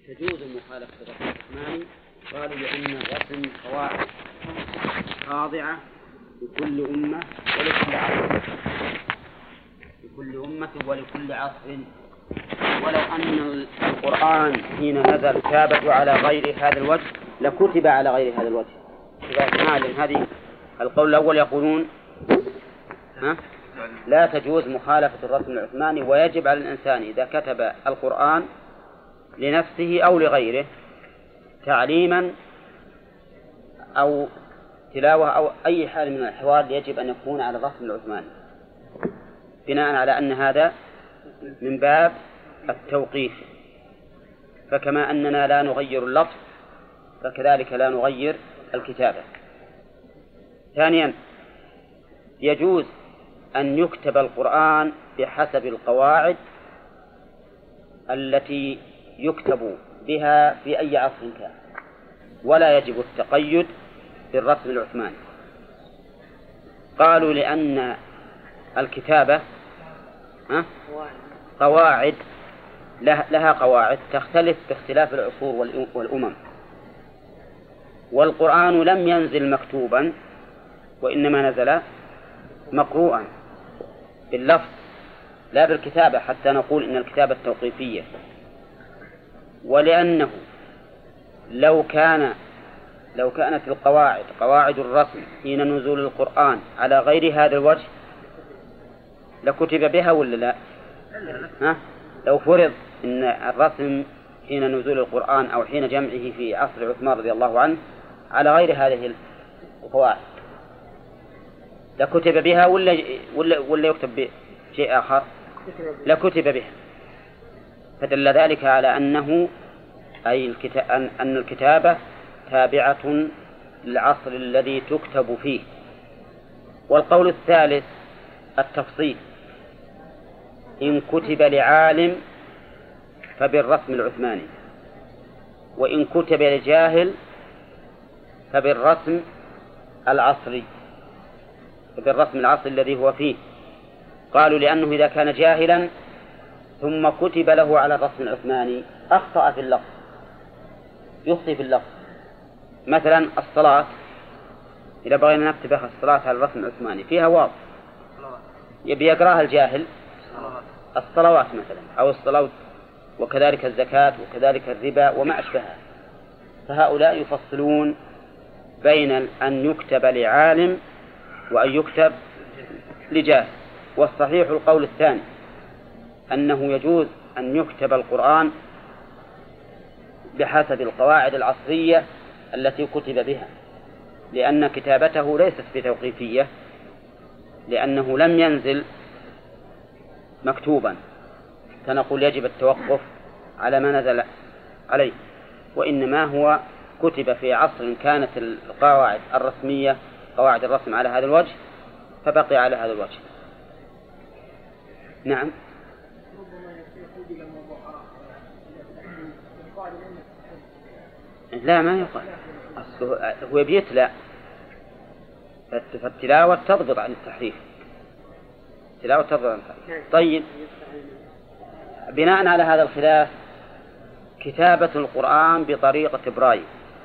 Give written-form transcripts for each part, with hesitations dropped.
تجوز مخالفة الرسم العثماني؟ قالوا لأن الرسم قواعد خاضعة لكل أمة ولكل عصر، لكل أمة ولكل عصر. ولو أن القرآن حين نزل تابع على غير هذا الوجه لكتب على غير هذا الوجه. لأن هذه القول الأول يقولون لا تجوز مخالفة الرسم العثماني، ويجب على الإنسان إذا كتب القرآن لنفسه أو لغيره تعليما أو تلاوة أو أي حال من الأحوال يجب أن يكون على الرسم العثماني، بناء على أن هذا من باب التوقيف. فكما أننا لا نغير اللفظ فكذلك لا نغير الكتابة. ثانيا، يجوز أن يكتب القرآن بحسب القواعد التي يكتب بها في أي عصر كان، ولا يجب التقيد بالرسم العثماني. قالوا لأن الكتابة قواعد لها قواعد تختلف باختلاف العصور والأمم، والقرآن لم ينزل مكتوبا وإنما نزل مقروءا باللفظ لا بالكتابة حتى نقول إن الكتابة توقيفية. ولأنه لو كانت القواعد قواعد الرسم حين نزول القرآن على غير هذا الوجه لكتب بها ولا لا؟ لو فرض إن الرسم حين نزول القرآن أو حين جمعه في عصر عثمان رضي الله عنه على غير هذه القواعد لكتب بها ولا يكتب بشيء آخر؟ لكتب بها. فدل ذلك على أن الكتابة تابعة للعصر الذي تكتب فيه. والقول الثالث التفصيل، إن كتب لعالم فبالرسم العثماني، وإن كتب لجاهل فبالرسم العصري، بالرسم العصري الذي هو فيه. قالوا لأنه إذا كان جاهلا ثم كتب له على الرسم العثماني أخطأ في اللفظ، يخطئ في اللفظ. مثلا الصلاة، إذا بغينا نكتب الصلاة على الرسم العثماني فيها واو يبي يقراها الجاهل الصلوات مثلا، أو الصلاة، وكذلك الزكاة، وكذلك الربا وما أشبهها. فهؤلاء يفصلون بين أن يكتب لعالم وأن يكتب لجاهل. والصحيح القول الثاني أنه يجوز أن يكتب القرآن بحسب القواعد العصرية التي كتب بها، لأن كتابته ليست بتوقيفية، لأنه لم ينزل مكتوبا فنقول يجب التوقف على ما نزل عليه، وإنما هو كتب في عصر كانت القواعد الرسمية قواعد الرسم على هذا الوجه فبقي على هذا الوجه. نعم. لا ما يقال، هو يتلى، فالتلاوة تضبط عن التحريف، التلاوة تضبط عن التحريف. طيب، بناء على هذا الخلاف كتابة القرآن بطريقة برايل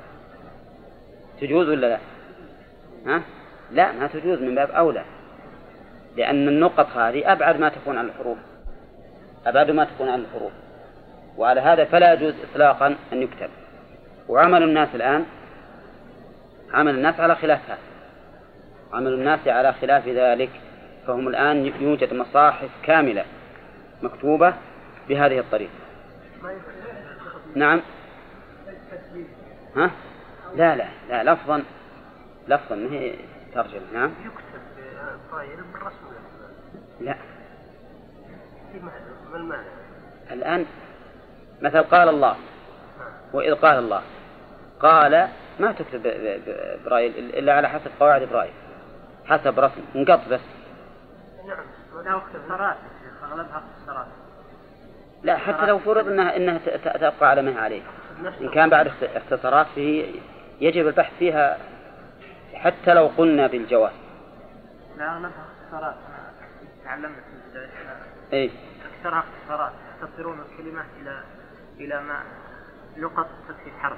تجوز ولا لا؟ لا ما تجوز من باب أولى، لأن النقط هذه أبعد ما تكون عن الحروف، أبعد ما تكون عن الحروف، وعلى هذا فلا يجوز إطلاقا أن يكتب. وعمل الناس الآن عمل الناس على خلاف هذا، عمل الناس على خلاف ذلك، فهم الآن يوجد مصاحف كاملة مكتوبة بهذه الطريقة. نعم. لا لا لا، لفظا ما هي ترجمة. نعم. يكتب طاير بالرسم. لا. ما المعنى؟ الآن مثل قال الله، وإذ قال الله، قال ما تكتب برايل إلا على حسب قواعد برايل، حسب رسم انقط بس. نعم. ولا اختصارات، أغلبها اختصارات. لا، حتى لو فرض إنها تبقى على ما هي عليه، إن كان بعد اختصارات فيه يجب البحث فيها حتى لو قلنا بالجواز. لا، أغلبها اختصارات. تعلمنا في البداية. إيه. أكثرها اختصارات، يختصرون الكلمات إلى ما لقط في حرف.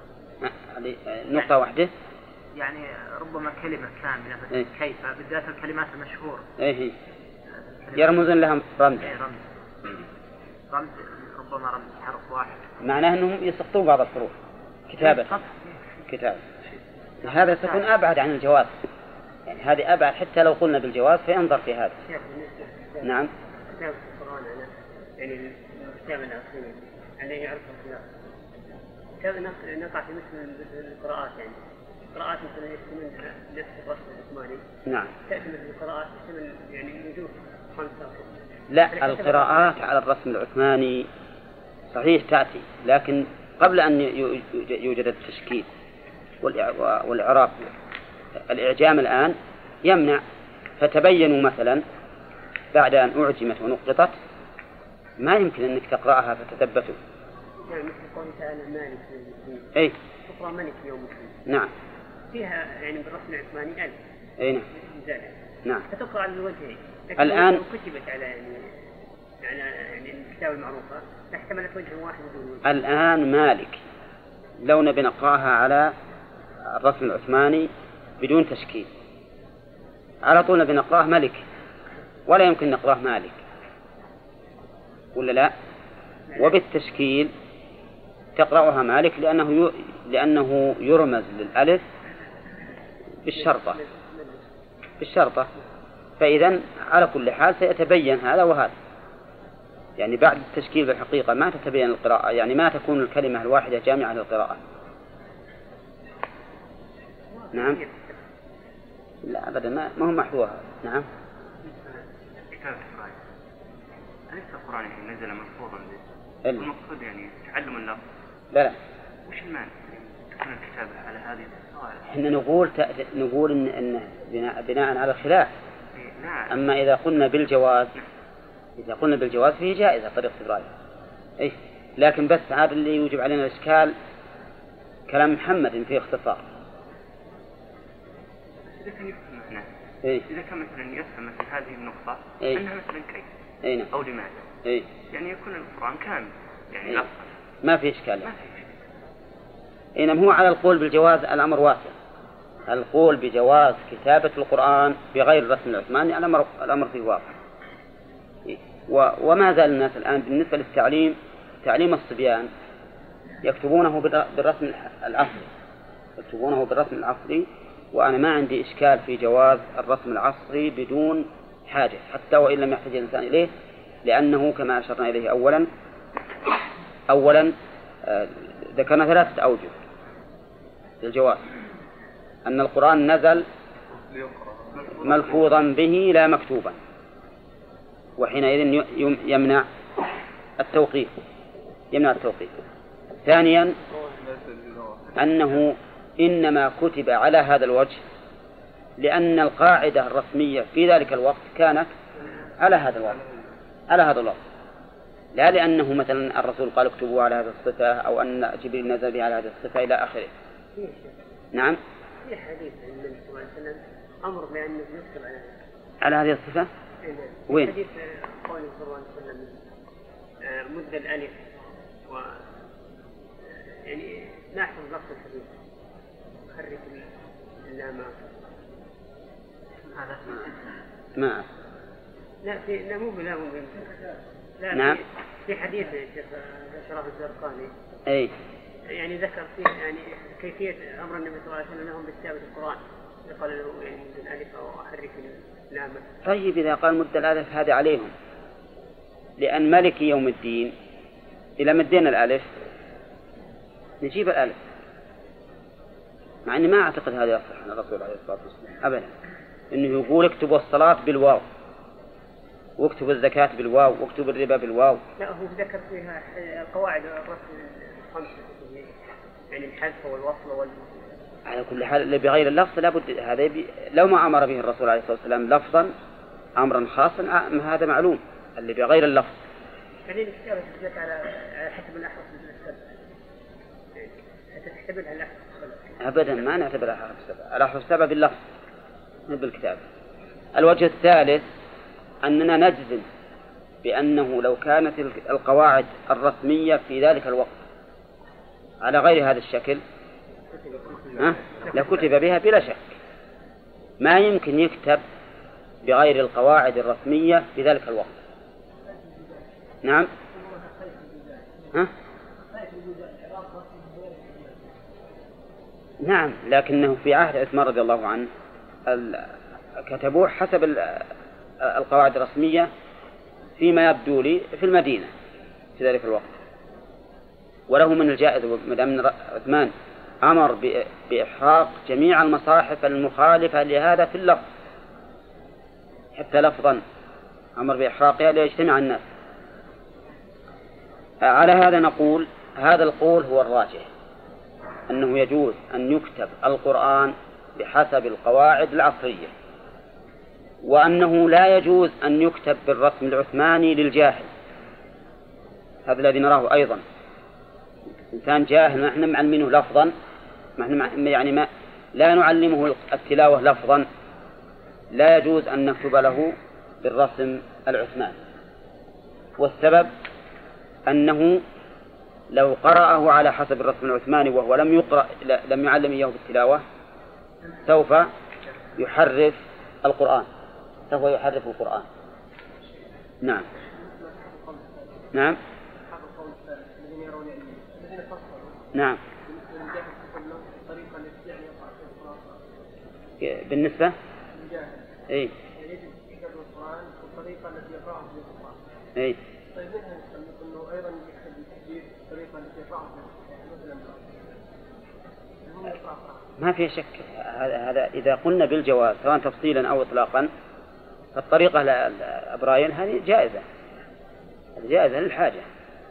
نقطة واحدة. يعني ربما كلمة كاملة مثل إيه؟ كيف، بالذات الكلمات المشهورة. إيه يرمزون لها رمز. إيه رمز ربما رمز حرف واحد. معناه أنهم يسقطون بعض الحروف كتابة. كتابة. هذا تكون أبعد عن الجواز. يعني هذه أبعد حتى لو قلنا بالجواز فينظر في هذا. نعم. كتاب القرآن يعني الكتاب الأصلي عليه يعرف الخلاف. كتاب نقع في مثل القراءات، يعني قراءات مثلا يشتمل نفس الرسم العثماني. نعم. تأتي مثل القراءات يشتمل يعني وجوه 5. لا، القراءات على الرسم العثماني صحيح تأتي، لكن قبل أن يوجد التشكيل والإعراب، الإعجام الآن يمنع. فتبينوا مثلا بعد أن أعجمت ونقطت ما يمكن أنك تقرأها فتثبتوا. يعني مثل قوله تعالى مالك يوم الدين. أي. تقرأ مالك يوم الدين. نعم. فيها يعني بالرسم العثماني ألف. أي نعم. نعم. فتقرأ على الوجهين. الآن لو كتبت على يعني الكتاب المعروفة احتملت وجه واحد بدون وجه. الآن مالك لو نبي نقرأها على الرسم العثماني بدون تشكيل على طول نبي نقرأه ملك، ولا يمكن نقرأه مالك، ولا لا؟ وبالتشكيل تقرأها مالك لأنه يرمز للألف بالشرطة. فإذا على كل حال سيتبين هذا وهذا. يعني بعد التشكيل بالحقيقة ما تتبين القراءة، يعني ما تكون الكلمة الواحدة جامعة للقراءة. نعم. لا أبدا ما هو محذوها. نعم. كتاب إسرائيل أليس القرآن الحين نزل ملفوظا به؟ المقصود يعني تعلم اللفظ. لا. وش المعنى تكون الكتابة على هذه الصور؟ إحنا نقول إن بناء على الخلاف. نعم. أما إذا قلنا بالجواز فيه جائزة طريقة إبراهيم. إيه. لكن بس هذا اللي يوجب علينا الإشكال كلام محمد فيه اختصار. إذا كان مثلا يفهم مثل هذه النقطة أنها مثلا كيف أو لماذا يعني يكون القرآن كامل يعني لفظا ما في إشكال. إنما هو على القول بالجواز الأمر واسع. القول بجواز كتابة القرآن بغير الرسم العثماني الأمر فيه واضح. وما زال الناس الآن بالنسبة للتعليم تعليم الصبيان يكتبونه بالرسم العصري. وأنا ما عندي إشكال في جواز الرسم العصري بدون حاجة حتى وإن لم يحتاج الإنسان إليه، لأنه كما أشرنا إليه أولا ذكرنا 3 أوجه للجواز: أن القرآن نزل ملفوظا به لا مكتوبا، وحينئذ يمنع التوقيف. ثانيا أنه إنما كتب على هذا الوجه لأن القاعدة الرسمية في ذلك الوقت كانت على هذا الوقت، لا لأنه مثلا الرسول قال اكتبوا على هذه الصفة أو أن جبريل نزل به على هذه الصفة إلى آخره. نعم. في حديث عن النبي صلى الله عليه وسلم أمر بأن يكتب على هذه الصفة. وين؟ حديث قوله صلى الله عليه وسلم مد الألف يعني لا أحفظ لفظ الحديث حرك اللام هذا ما لا مو لا نعم. في حديث الشيخ شرف الزرقاني يعني ذكر فيه يعني كيفية أمر النبي صلى الله عليه وسلم لهم بكتابة القرآن، قال له يعني مد الألف أو أحرك اللام. طيب إذا قال مد الألف هذا عليهم، لأن ملك يوم الدين إذا مدينا الألف نجيب الألف، مع أني ما أعتقد هذا يصح عن الرسول عليه الصلاة والسلام أبدا، إنه يقول اكتبوا الصلاة بالواو واكتبوا الزكاة بالواو واكتبوا الربا بالواو. لا، هو ذكر فيها قواعد الرسم الخمسة يعني الحذف والوصل على كل حال اللي بغير اللفظ لابد هذا لو ما أمر به الرسول عليه الصلاة والسلام لفظا أمرا خاصا هذا معلوم. اللي بغير اللفظ يعني الكتابة تدلك على حسب الأحرف حتى تحتملها الأحرف أبدا ما نعتبرها الأحرف 7 باللفظ بالكتابة. الوجه الثالث أننا نجزم بأنه لو كانت القواعد الرسمية في ذلك الوقت على غير هذا الشكل لكتب بها بلا شك. ما يمكن يكتب بغير القواعد الرسمية في ذلك الوقت. نعم. نعم، لكنه في عهد عثمان رضي الله عنه كتبوه حسب القواعد الرسمية فيما يبدو لي في المدينة في ذلك الوقت. وله من الجائز مدام عثمان أمر بإحراق جميع المصاحف المخالفة لهذا في اللفظ حتى لفظا، أمر بإحراقها ليجتمع الناس. على هذا نقول هذا القول هو الراجح، أنه يجوز أن يكتب القرآن بحسب القواعد العصرية، وأنه لا يجوز أن يكتب بالرسم العثماني للجاهل. هذا الذي نراه أيضا، إنسان جاهل ما احنا معلمينه لفظا، ما لا نعلمه التلاوة لفظا، لا يجوز أن نكتب له بالرسم العثماني. والسبب أنه لو قرأه على حسب الرسم العثماني وهو لم يعلم إياه بالتلاوة سوف يحرف القرآن، سوف يحرف القرآن. نعم. نعم. نعم. بالنسبة إيه إيه ما في شك. هذا إذا قلنا بالجواز سواء تفصيلا أو إطلاقا فالطريقة لأبراين هذه جائزة، جائزة للحاجة.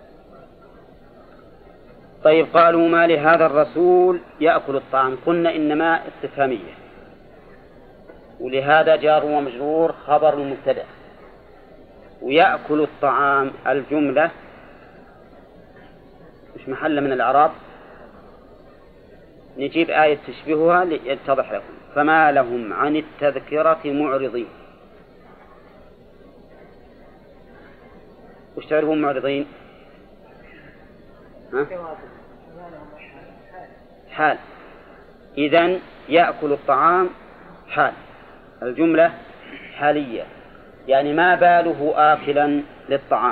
طيب قالوا ما لهذا الرسول يأكل الطعام، قلنا إنما استفهامية، ولهذا جار ومجرور خبر المبتدأ، ويأكل الطعام الجملة مش محل من الإعراب، نجيب آية تشبهها ليتضح لكم. فما لهم عن التذكرة معرضين. وش تعرفون معرضين؟ حال. إذن يأكل الطعام حال، الجملة حالية، يعني ما باله آكلا للطعام.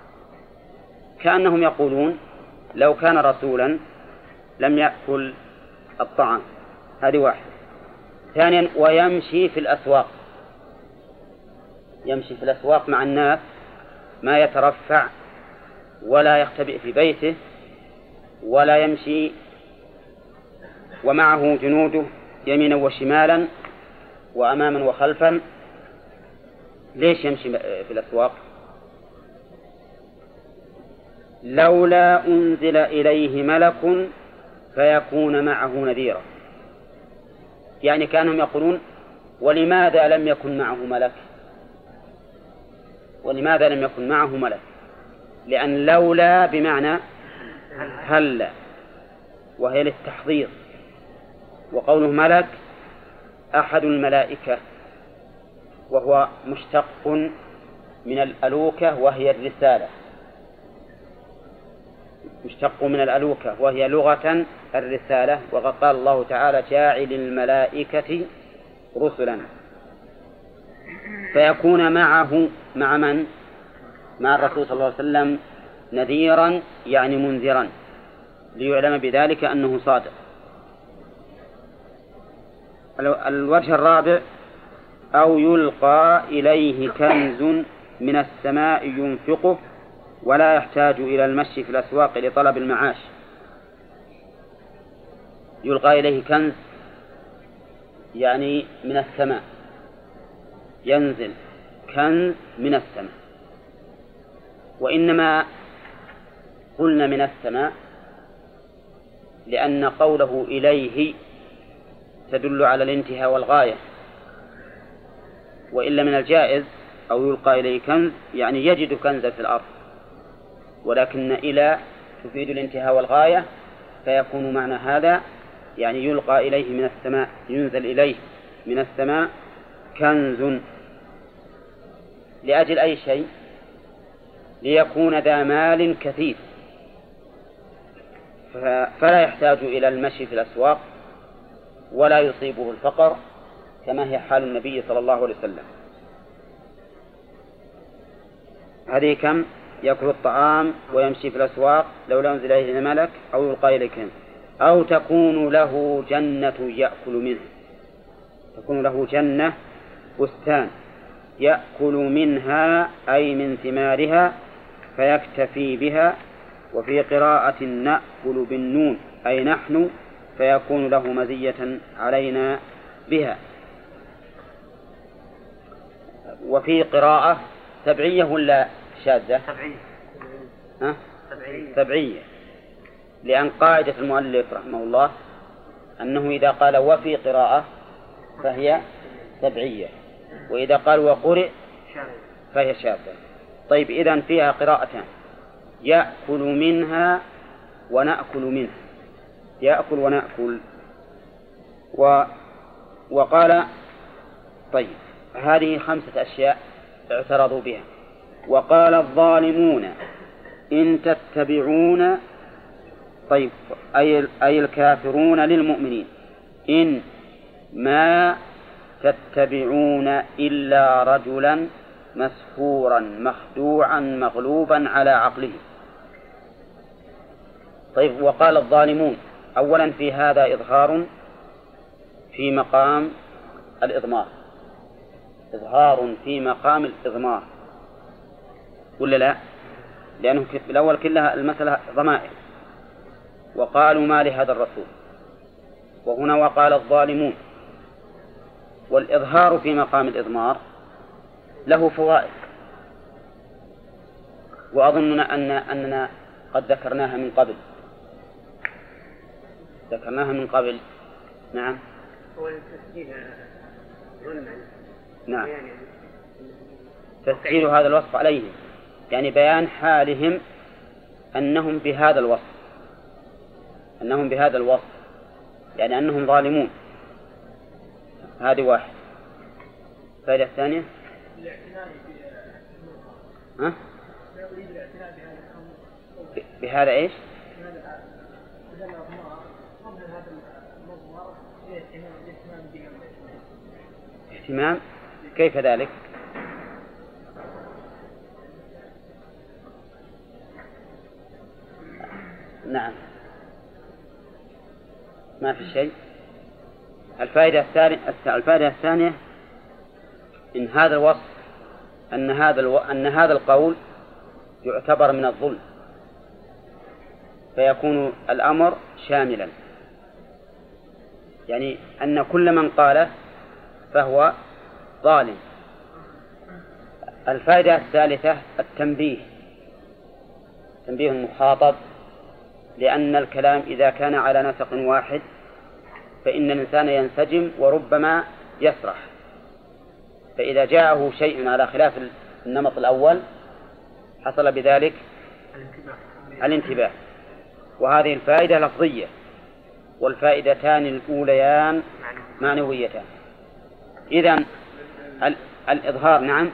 كأنهم يقولون لو كان رسولا لم يأكل الطعام. هذه واحدة. ثانيا ويمشي في الأسواق، يمشي في الأسواق مع الناس ما يترفع ولا يختبئ في بيته ولا يمشي ومعه جنوده يمينا وشمالا وأماما وخلفا. ليش يمشي في الأسواق؟ لولا أنزل إليه ملك فيكون معه نذيرا. يعني كانهم يقولون ولماذا لم يكن معه ملك؟ ولماذا لم يكن معه ملك؟ لأن لولا بمعنى هلا، وهي للتحضير. وقوله ملك أحد الملائكة، وهو مشتق من الألوكة وهي الرسالة، مشتق من الألوكة وهي لغة الرسالة. وقد قال الله تعالى جاعل الملائكة رسلا. فيكون معه مع من؟ مع الرسول صلى الله عليه وسلم نذيرا يعني منذرا، ليعلم بذلك أنه صادق. الوجه الرابع أو يلقى إليه كنز من السماء ينفقه ولا يحتاج إلى المشي في الأسواق لطلب المعاش. يلقى إليه كنز يعني من السماء، ينزل كنز من السماء. وإنما قلنا من السماء لأن قوله إليه تدل على الانتهاء والغاية، وإلا من الجائز أو يلقى إليه كنز يعني يجد كنزا في الأرض، ولكن إلى تفيد الانتهاء والغاية، فيكون معنى هذا يعني يلقى إليه من السماء، ينزل إليه من السماء كنز. لأجل أي شيء؟ ليكون ذا مال كثير. فلا يحتاج إلى المشي في الأسواق ولا يصيبه الفقر كما هي حال النبي صلى الله عليه وسلم. هذه كم؟ يأكل الطعام ويمشي في الأسواق لولا أنزل إليه ملك أو يلقى إليه كنز أو تكون له جنة يأكل منها. تكون له جنة بستان يأكل منها أي من ثمارها فيكتفي بها. وفي قراءة نأكل بالنون أي نحن فيكون له مزية علينا بها. وفي قراءة سبعية ولا شاذة؟ سبعية، لأن قاعدة المؤلف رحمه الله أنه إذا قال وفي قراءة فهي سبعية، وإذا قال وقرئ فهي شاذة. طيب إذن فيها قراءتان، يأكل منها ونأكل منها، يأكل ونأكل. وقال طيب هذه 5 أشياء اعترضوا بها. وقال الظالمون إن تتبعون، طيب أي الكافرون للمؤمنين، إن ما تتبعون إلا رجلا مسحورا مخدوعا مغلوبا على عقله. طيب وقال الظالمون، أولا في هذا إظهار في مقام الإضمار، إظهار في مقام الإضمار ولا لا؟ لأنه في الأول كلها المسألة ضمائر، وقالوا ما لهذا الرسول، وهنا وقال الظالمون. والإظهار في مقام الإضمار له فوائد، وأظن أننا قد ذكرناها من قبل. نعم. نعم، تسجيل هذا الوصف عليهم، يعني بيان حالهم أنهم بهذا الوصف، يعني أنهم ظالمون. هذه واحد. الفائدة الثانية بهذا إيش؟ اهتمام، كيف ذلك؟ نعم، ما في شيء. الفائدة الثانية إن هذا الوصف أن هذا القول يعتبر من الظلم، فيكون الأمر شاملا، يعني أن كل من قاله فهو ظالم. الفائدة الثالثة التنبيه، تنبيه المخاطب، لأن الكلام إذا كان على نسق واحد فإن الإنسان ينسجم وربما يسرح، فإذا جاءه شيء على خلاف النمط الأول حصل بذلك الانتباه. وهذه الفائدة لفظية، والفائدتان الأوليان معنويتان. إذن الإظهار، نعم،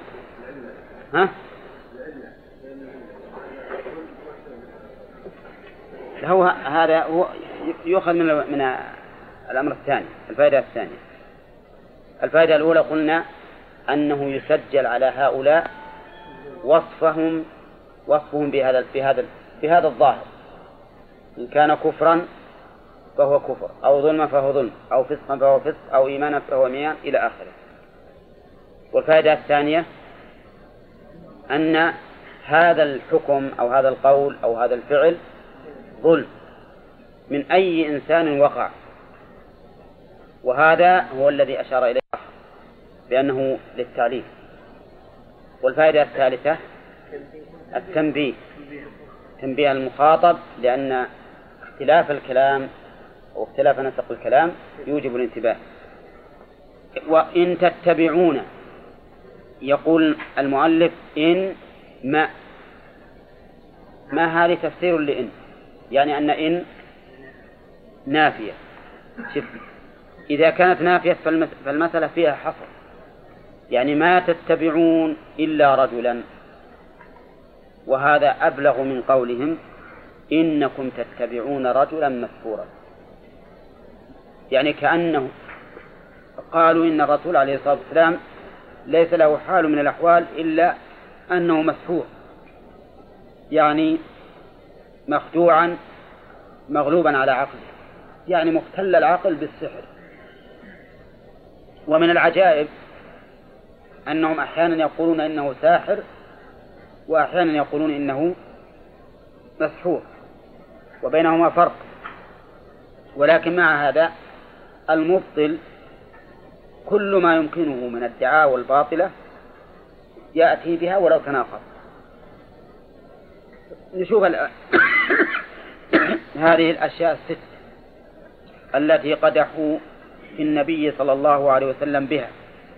هذا هو يؤخذ من الأمر الثاني. الفائدة الثانية، الفائدة الأولى قلنا أنه يسجل على هؤلاء وصفهم بهذا الظاهر، إن كان كفرا فهو كفر، أو ظلما فهو ظلم، أو فسقا فهو فسق، أو إيمانا فهو إيمان، إلى آخره. والفائدة الثانية أن هذا الحكم أو هذا القول أو هذا الفعل ظلم من أي إنسان وقع، وهذا هو الذي أشار إليه بأنه للتعليل. والفائدة الثالثة التنبيه، تنبيه المخاطب، لأن اختلاف الكلام واختلاف نسق الكلام يوجب الانتباه. وإن تتبعون، يقول المؤلف إن ما هذه تفسير لإن، يعني أن إن نافية. شوف، إذا كانت نافية فالمسألة فيها حصر، يعني ما تتبعون إلا رجلا، وهذا أبلغ من قولهم إنكم تتبعون رجلا مسحورا، يعني كأنه قالوا إن الرسول عليه الصلاة والسلام ليس له حال من الأحوال إلا أنه مسحور، يعني مخدوعا مغلوبا على عقله، يعني مختل العقل بالسحر. ومن العجائب أنهم أحيانا يقولون إنه ساحر وأحيانا يقولون إنه مسحور، وبينهما فرق. ولكن مع هذا المبطل كل ما يمكنه من الدعاوى الباطلة يأتي بها ولو تناقض. نشوف هذه الأشياء الست التي قدحوا في النبي صلى الله عليه وسلم بها.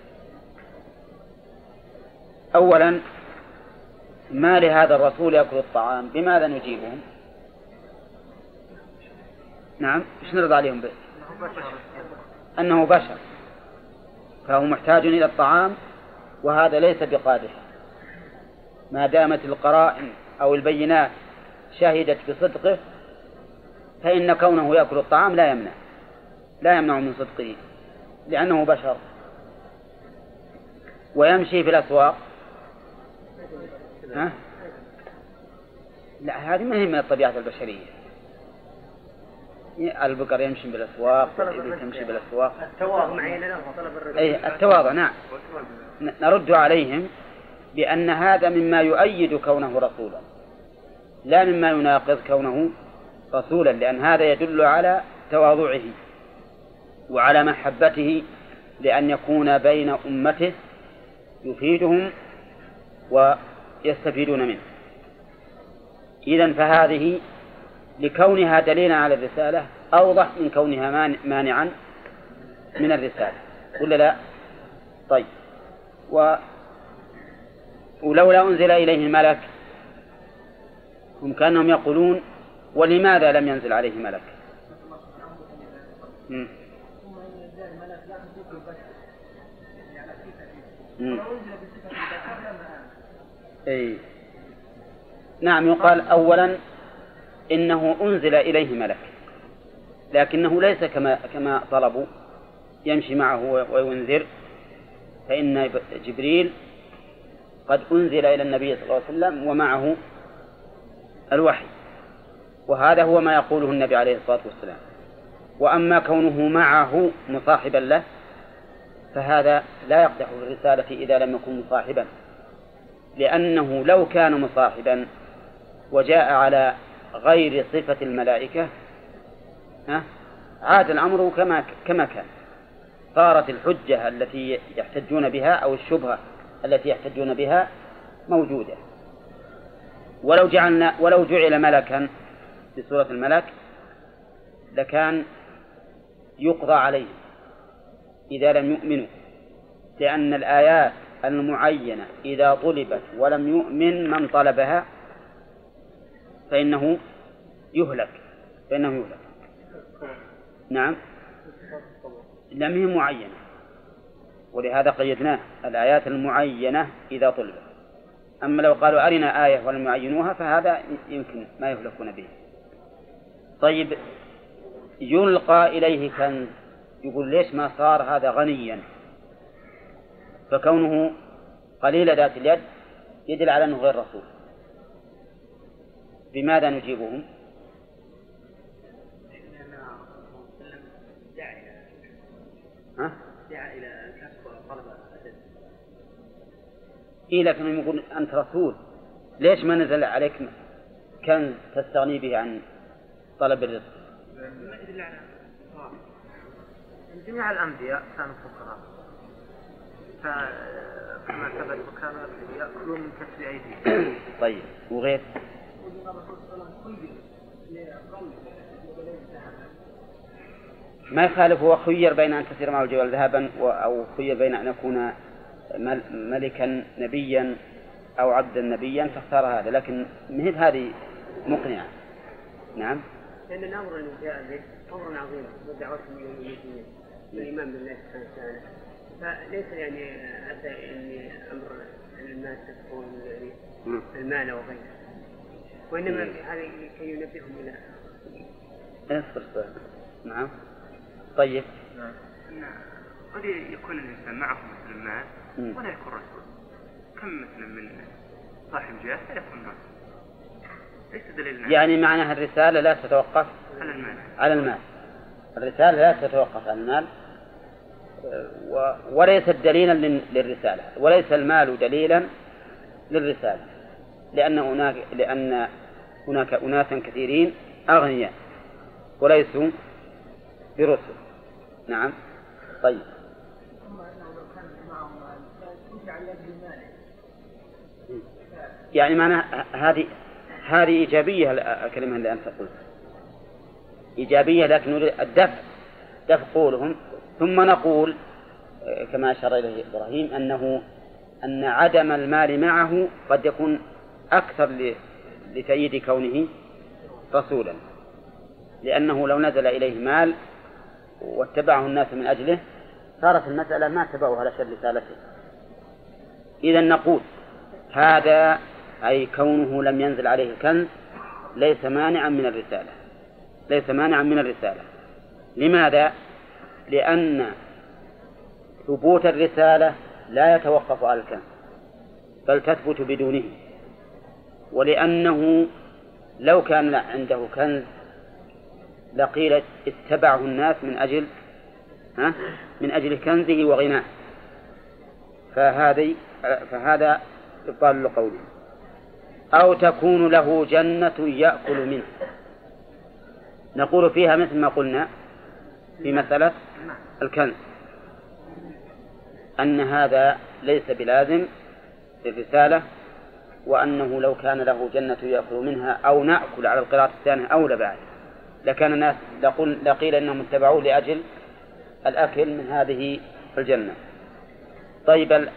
أولا، ما لهذا الرسول يأكل الطعام؟ بماذا نجيبهم؟ نعم، ايش نرد عليهم به؟ أنه بشر، فهو محتاج إلى الطعام، وهذا ليس بقادح ما دامت القرائن أو البينات شهدت بصدقه، فإن كونه يأكل الطعام لا يمنع من صدقه، لأنه بشر. ويمشي في الأسواق، لا، هذه ما هي من الطبيعة البشرية. البقر يمشي بالأسواق والإبل تمشي بالأسواق. التواضع، نعم. نرد عليهم بأن هذا مما يؤيد كونه رسولا، لا مما يناقض كونه رسولا، لأن هذا يدل على تواضعه وعلى محبته لأن يكون بين أمته يفيدهم ويستفيدون منه. إذن فهذه لكونها دليلا على الرسالة أوضح من كونها مانعا من الرسالة، ولا لا؟ طيب، ولولا أنزل إليه ملك، هم كانهم يقولون ولماذا لم ينزل عليه ملك؟ نعم، يقال أولا إنه أنزل إليه ملك، لكنه ليس كما طلبوا يمشي معه وينذر، فإن جبريل قد أنزل إلى النبي صلى الله عليه وسلم ومعه الوحي، وهذا هو ما يقوله النبي عليه الصلاة والسلام. وأما كونه معه مصاحبا له فهذا لا يقدح في الرسالة إذا لم يكن مصاحبا، لأنه لو كان مصاحبا وجاء على غير صفة الملائكة عاد الأمر كما كان، صارت الحجة التي يحتجون بها أو الشبهة التي يحتجون بها موجودة. ولو جعل ملكا بصورة الملك لكان يقضى عليه إذا لم يؤمنوا، لأن الآيات المعينة إذا طلبت ولم يؤمن من طلبها فإنه يهلك. نعم، لم هي معينة، ولهذا قيدناه الآيات المعينة إذا طلبت. أما لو قالوا أرنا آية ولم يعينوها فهذا يمكن ما يهلكون به. طيب، يلقى إليه كنز، يقول ليش ما صار هذا غنيا؟ فكونه قليل ذات اليد يدل على أنه غير رسول. بماذا نجيبهم؟ دعا إلى كسب طلب أسد. لكن يقول أنت رسول، ليش ما نزل عليك كنز تستغني به عن طلب الرزق؟ جميع الأنبياء كانوا فقراء، فما ثبت وكانوا يأكلون من كسب أيديهم. طيب، وغير ما يخالف، هو خير بين أن تسير معه الجبال ذهبا أو خير بين أن يكون ملكا نبيا أو عبدا نبيا، فاختار هذا، لكن مهد هذه مقنعة. نعم، لأن الأمر الذي جاء به أمر عظيم ودعوة المسلمين والإيمان بالله سبحانه وتعالى، فليس يعني حتى أمر الناس تكون يعني المال وغيره. وإنما هذا كي ينبههم إلى اصبر. نعم. طيب. قد يكون الإنسان معه مثل المال ولا يكون رسول، كم مثلا من صاحب جاه يكون رسول، ليس دليل. يعني معناها الرسالة لا تتوقف على المال. الرسالة لا تتوقف على المال، وليست دليلا للرسالة، وليس المال دليلا للرسالة، لأن هناك أناسا كثيرين أغنياء وليسوا برسل. نعم. طيب. يعني معنى هذه إيجابية. الكلمة اللي أنت قلت إيجابية، لكن نريد دفع قولهم. ثم نقول كما أشار إليه إبراهيم أن عدم المال معه قد يكون أكثر لتأييد كونه رسولا، لأنه لو نزل إليه مال واتبعه الناس من أجله صارت المسألة ما اتبعوها لشر رسالته. إذن نقول هذا أي كونه لم ينزل عليه الكنز ليس مانعا من الرسالة، ليس مانعا من الرسالة. لماذا؟ لأن ثبوت الرسالة لا يتوقف على الكنز بل تثبت بدونه، ولأنه لو كان عنده كنز لقيل اتبعه الناس من أجل كنزه وغناه، فهذا يقال لقوله. أو تكون له جنة يأكل منه، نقول فيها مثل ما قلنا في مسألة الكنز، أن هذا ليس بلازم للرسالة، وأنه لو كان له جنة يأكل منها أو نأكل على القراءة الثانية أو لبعد لكان الناس لقيل إنهم اتبعوه لأجل الأكل من هذه الجنة. طيب.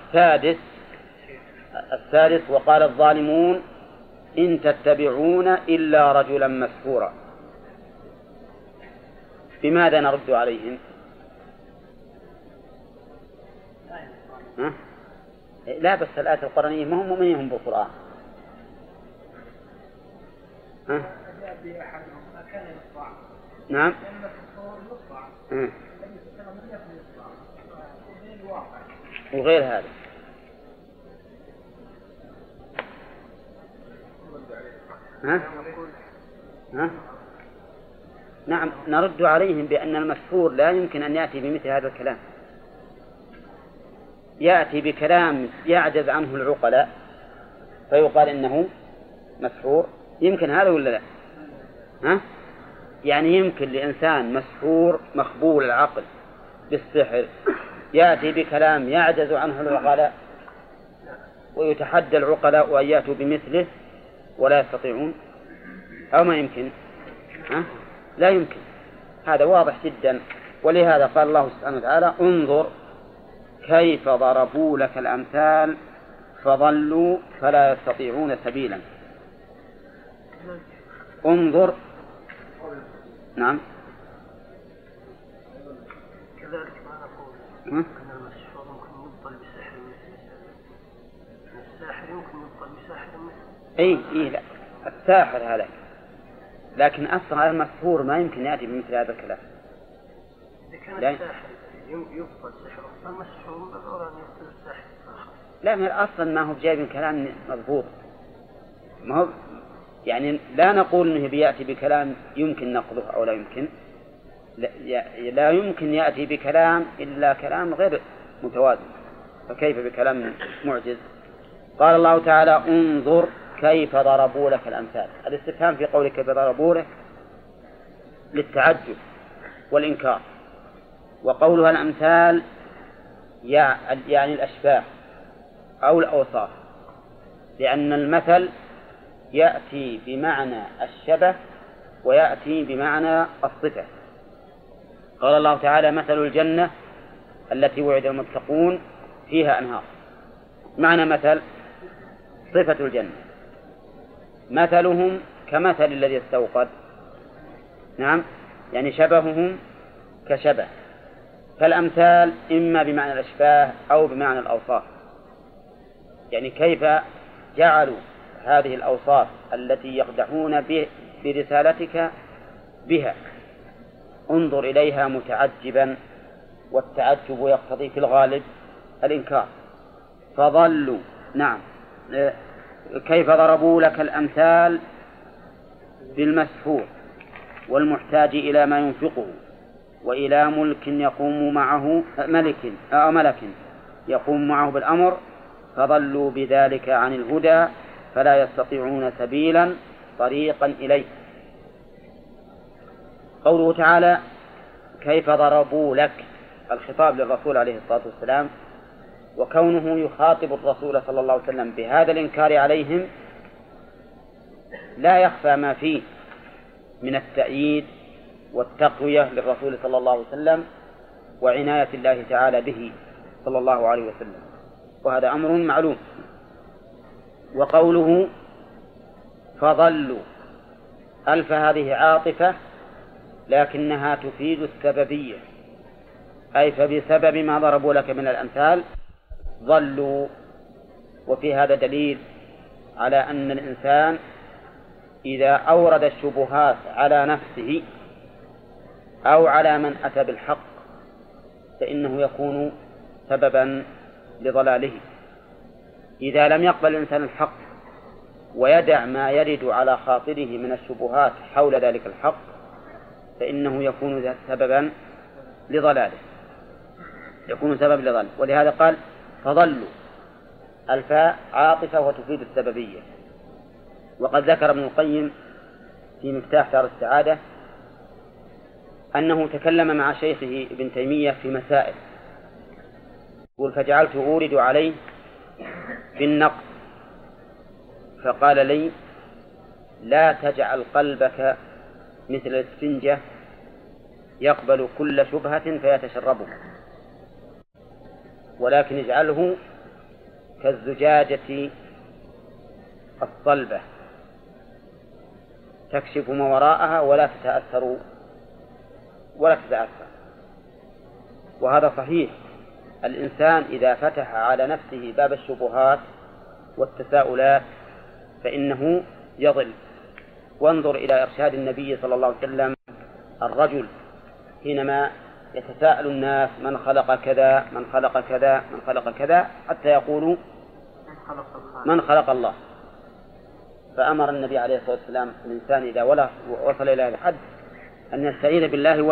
السادس وقال الظالمون إن تتبعون إلا رجلا مسحورا. بماذا نرد عليهم؟ لا بس الآية القرآنية ما هم مؤمنين بالقرآن. نعم. وغير هذا نعم نرد عليهم بأن المسحور لا يمكن أن يأتي بمثل هذا الكلام، يأتي بكلام يعجز عنه العقلاء فيقال إنه مسحور. يمكن هذا ولا لا؟ يعني يمكن لإنسان مسحور مخبول العقل بالسحر يأتي بكلام يعجز عنه العقلاء ويتحدى العقلاء أن يأتوا بمثله ولا يستطيعون؟ أو ما يمكن؟ لا يمكن. هذا واضح جدا. ولهذا قال الله سبحانه وتعالى انظر كيف ضربوا لك الأمثال فضلوا فلا يستطيعون سبيلا. انظر. نعم. كذلك ما نقول أن المسحور يمكن يبطل بسحر مثل الساحر يمكن يبطل بسحر مثل لا الساحر هذا، لكن أصلا المسحور ما يمكن يأتي بمثل هذا الكلام. إذا كان الساحر يبطل سحره فالمسحور بالضرورة أن يبطل الساحر. لا من أصلا ما هو جايب كلام مضبوط، ما هو يعني لا نقول إنه بيأتي بكلام يمكن نقضه أو لا يمكن، لا يمكن يأتي بكلام إلا كلام غير متوازن، فكيف بكلام معجز؟ قال الله تعالى انظر كيف ضربوا لك الأمثال. الاستفهام في قولك كيف ضربوا لك للتعجب والإنكار، وقولها الأمثال يعني الأشباه أو الأوصاف، لأن المثل يأتي بمعنى الشبه ويأتي بمعنى الصفة. قال الله تعالى مثل الجنة التي وعد المتقون فيها أنهار. معنى مثل صفة الجنة، مثلهم كمثل الذي استوقد. نعم يعني شبههم كشبه. فالأمثال إما بمعنى الأشباه أو بمعنى الأوصاف، يعني كيف جعلوا هذه الأوصاف التي يقدحون برسالتك بها، انظر إليها متعجبا، والتعجب يقتضي في الغالب الإنكار. فضلوا، نعم، كيف ضربوا لك الأمثال بالمسحور والمحتاج إلى ما ينفقه وإلى ملك يقوم معه ملك يقوم معه بالأمر، فضلوا بذلك عن الهدى فلا يستطيعون سبيلا طريقا إليه. قوله تعالى كيف ضربوا لك، الخطاب للرسول عليه الصلاة والسلام، وكونه يخاطب الرسول صلى الله عليه وسلم بهذا الإنكار عليهم لا يخفى ما فيه من التأييد والتقوية للرسول صلى الله عليه وسلم وعناية الله تعالى به صلى الله عليه وسلم، وهذا أمر معلوم. وقوله فضلوا، ألف هذه عاطفة لكنها تفيد السببية، أي فبسبب ما ضربوا لك من الأمثال ضلوا. وفي هذا دليل على أن الإنسان إذا أورد الشبهات على نفسه أو على من أتى بالحق فإنه يكون سببا لضلاله. إذا لم يقبل الإنسان الحق ويدع ما يرد على خاطره من الشبهات حول ذلك الحق فإنه يكون سببا لضلاله، يكون سبب لضلال. ولهذا قال فضلوا، الفاء عاطفة وتفيد السببية. وقد ذكر ابن القيم في مفتاح دار السعادة أنه تكلم مع شيخه ابن تيمية في مسائل، يقول فجعلت أورد عليه بالنقد فقال لي لا تجعل قلبك مثل الإسفنجة يقبل كل شبهة فيتشربها، ولكن اجعله كالزجاجة الصلبة تكشف ما وراءها ولا تتأثر. وهذا صحيح، الإنسان إذا فتح على نفسه باب الشبهات والتساؤلات فإنه يضل. وانظر إلى إرشاد النبي صلى الله عليه وسلم الرجل حينما يتساءل الناس من خلق كذا من خلق كذا من خلق كذا حتى يقولوا من خلق الله. فأمر النبي عليه الصلاة والسلام الإنسان إذا وصل إلى هذا الحد أن يستعيذ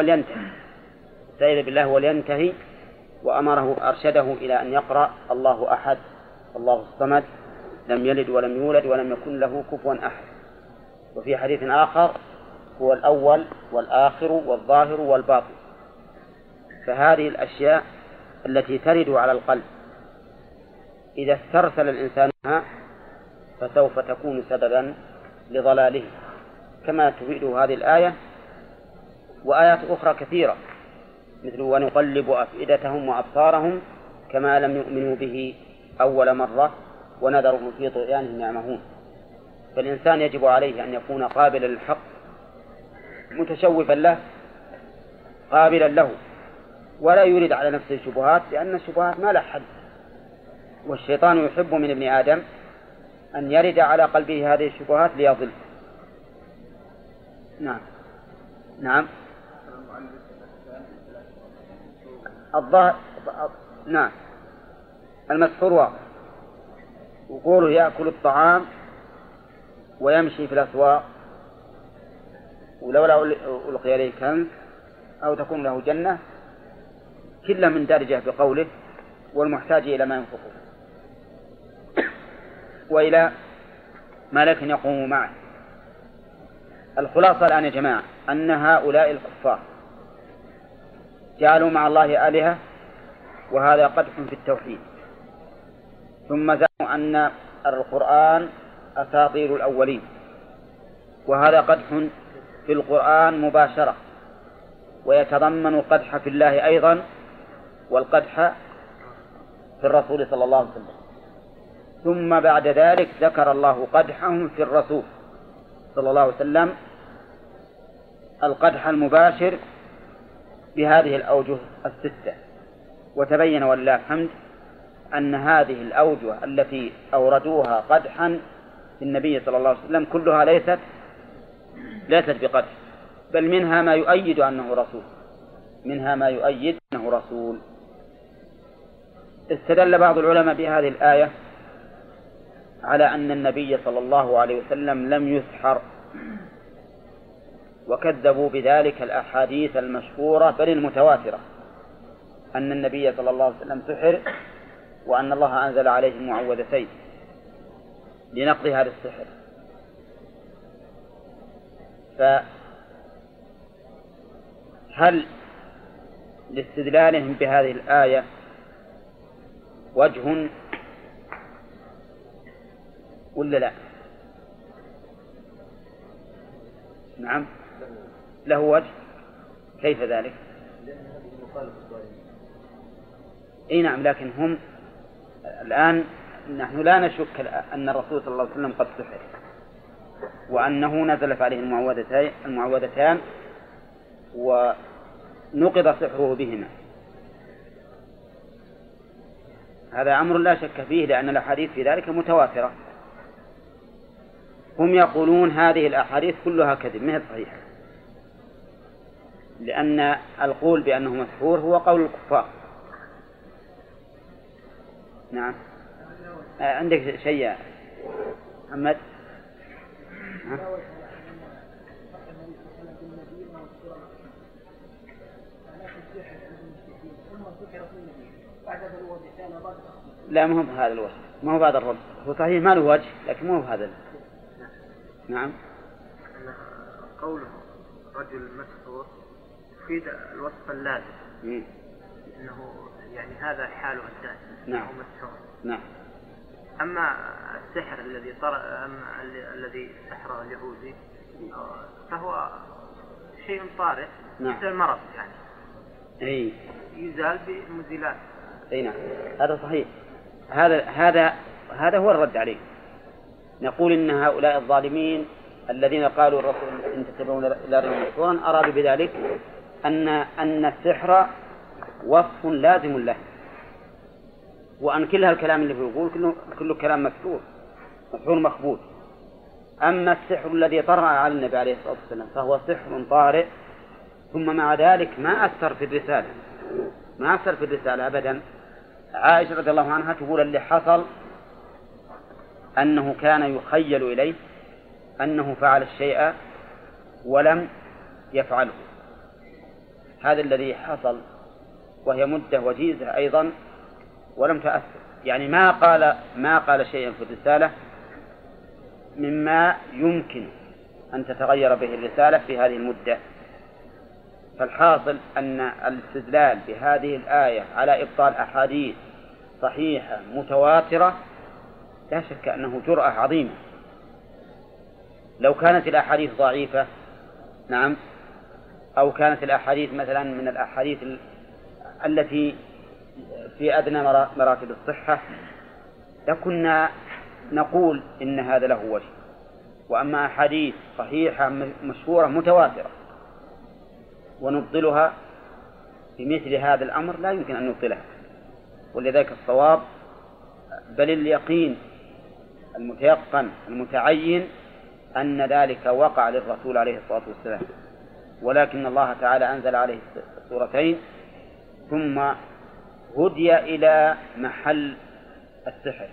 بالله ولينتهي، وأمره أرشده إلى أن يقرأ الله أحد الله الصمد لم يلد ولم يولد ولم يكن له كفوا أحد. وفي حديث آخر هو الأول والآخر والظاهر والباطن. فهذه الأشياء التي ترد على القلب إذا استرسل الإنسان فسوف تكون سببا لضلاله، كما تفيده هذه الآية وآيات أخرى كثيرة مثل ونقلب أفئدتهم وأبصارهم كما لم يؤمنوا به أول مرة ونذرهم في طغيانهم يعمهون. فالإنسان يجب عليه أن يكون قابلا للحق متشوفا له قابلا له، ولا يريد على نفسه الشبهات، لأن الشبهات ما لها حد، والشيطان يحب من ابن آدم أن يرد على قلبه هذه الشبهات ليضل. نعم الظاهر نعم المسحور واضح، وقوله يأكل الطعام ويمشي في الأسواق ولولا ألقي عليه كنز أو تكون له جنة كلا من درجة بقوله والمحتاج إلى ما ينفقه وإلى ملك يقوم معه. الخلاصة الآن يا جماعة أن هؤلاء الكفار جعلوا مع الله آلهة، وهذا قدح في التوحيد. ثم زعموا أن القرآن أساطير الأولين، وهذا قدح في القرآن مباشرة، ويتضمن القدح في الله أيضا والقدح في الرسول صلى الله عليه وسلم. ثم بعد ذلك ذكر الله قدحهم في الرسول صلى الله عليه وسلم القدح المباشر بهذه الأوجه الستة. وتبين ولله الحمد أن هذه الأوجه التي أوردوها قدحا النبي صلى الله عليه وسلم كلها ليست بقدح، بل منها ما يؤيد أنه رسول، منها ما يؤيد أنه رسول. استدل بعض العلماء بهذه الآية على أن النبي صلى الله عليه وسلم لم يسحر، وكذبوا بذلك الأحاديث المشهورة بل المتواترة أن النبي صلى الله عليه وسلم سحر، وأن الله أنزل عليه المعوذتين لنقض هذا السحر. فهل لاستدلالهم بهذه الآية وجه ولا لا؟ نعم له وجه. كيف ذلك؟ اي نعم، لكن هم الآن نحن لا نشك أن الرسول صلى الله عليه وسلم قد سحر، وأنه نزلت عليه المعوذتان ونقض سحره بهما. هذا أمر لا شك فيه، لأن الأحاديث في ذلك متواترة. هم يقولون هذه الأحاديث كلها كذب، ما هي صحيحة، لأن القول بأنه مسحور هو قول الكفار. نعم. عندك شيء يا محمد؟ لا، ما هو بهذا الوجه، ما هو بهذا الرد. هو صحيح ما له وجه، لكن ما هو بهذا. نعم. قوله رجل مسحور يفيد الوصف اللازم، انه يعني هذا حاله الدائم. نعم. مسحور. نعم. اما السحر الذي سحره اليهودي فهو شيء طارئ. نعم. مثل المرض يعني. اي. يزال بمزيلات. اي نعم، هذا صحيح. هذا هو الرد عليه. نقول إن هؤلاء الظالمين الذين قالوا الرسول إن تتبعون إلى رجل مسحورا أرادوا بذلك أن السحر وصف لازم له، وأن كل هالكلام اللي يقول كله كلام مسحور مخبوط. أما السحر الذي طرأ على النبي عليه الصلاة والسلام فهو سحر طارئ، ثم مع ذلك ما أثر في الرسالة أبدا. عائشة رضي الله عنها تقول اللي حصل أنه كان يخيل إليه أنه فعل الشيء ولم يفعله. هذا الذي حصل، وهي مدة وجيزة أيضا ولم تأثر، يعني ما قال شيئا في الرسالة مما يمكن أن تتغير به الرسالة في هذه المدة. فالحاصل أن الاستدلال بهذه الآية على إبطال أحاديث صحيحة متواترة لا شك أنه جرأة عظيمة. لو كانت الأحاديث ضعيفة، نعم، أو كانت الأحاديث مثلا من الأحاديث التي في أدنى مراتب الصحة لكنا نقول إن هذا له وجه. وأما أحاديث صحيحة مشهورة متواترة ونبطلها بمثل هذا الأمر لا يمكن أن نبطلها. ولذلك الصواب بل اليقين المتيقن المتعين أن ذلك وقع للرسول عليه الصلاة والسلام، ولكن الله تعالى أنزل عليه السورتين ثم هدي إلى محل السحر.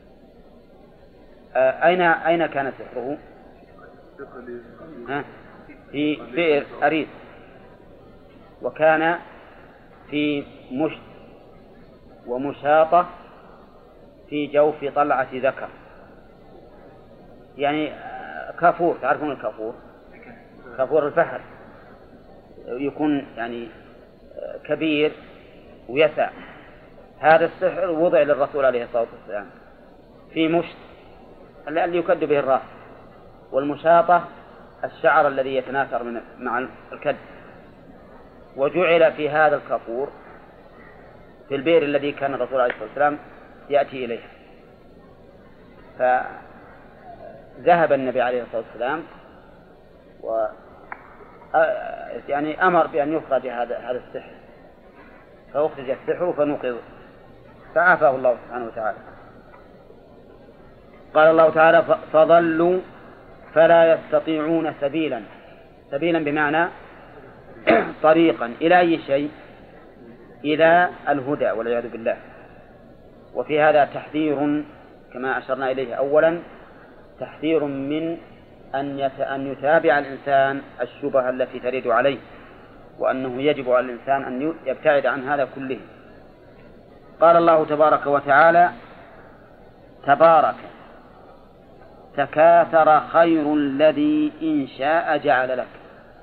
أين كان سحره؟ في بئر أريس، وكان في مشت ومشاطة في جوف طلعة ذكر، يعني كافور. تعرفون الكافور؟ كافور الفحل يكون يعني كبير ويسع. هذا السحر وضع للرسول عليه الصلاة والسلام في مشت اللي يكد به الراس، والمشاطة الشعر الذي يتناثر مع الكد، وجعل في هذا الكافور في البئر الذي كان الرسول عليه الصلاة والسلام يأتي إليه. فذهب النبي عليه الصلاة والسلام يعني أمر بأن يخرج هذا السحر، فأخرج السحر فنقض، فعافاه الله سبحانه وتعالى. قال الله تعالى فضلوا فلا يستطيعون سبيلا. سبيلا بمعنى طريقا إلى أي شيء؟ إلى الهدى والعياذ بالله. وفي هذا تحذير كما أشرنا إليه أولا، تحذير من أن يتابع الإنسان الشبهة التي ترد عليه، وأنه يجب على الإنسان أن يبتعد عن هذا كله. قال الله تبارك وتعالى تبارك تكاثر خير الذي إن شاء جعل لك.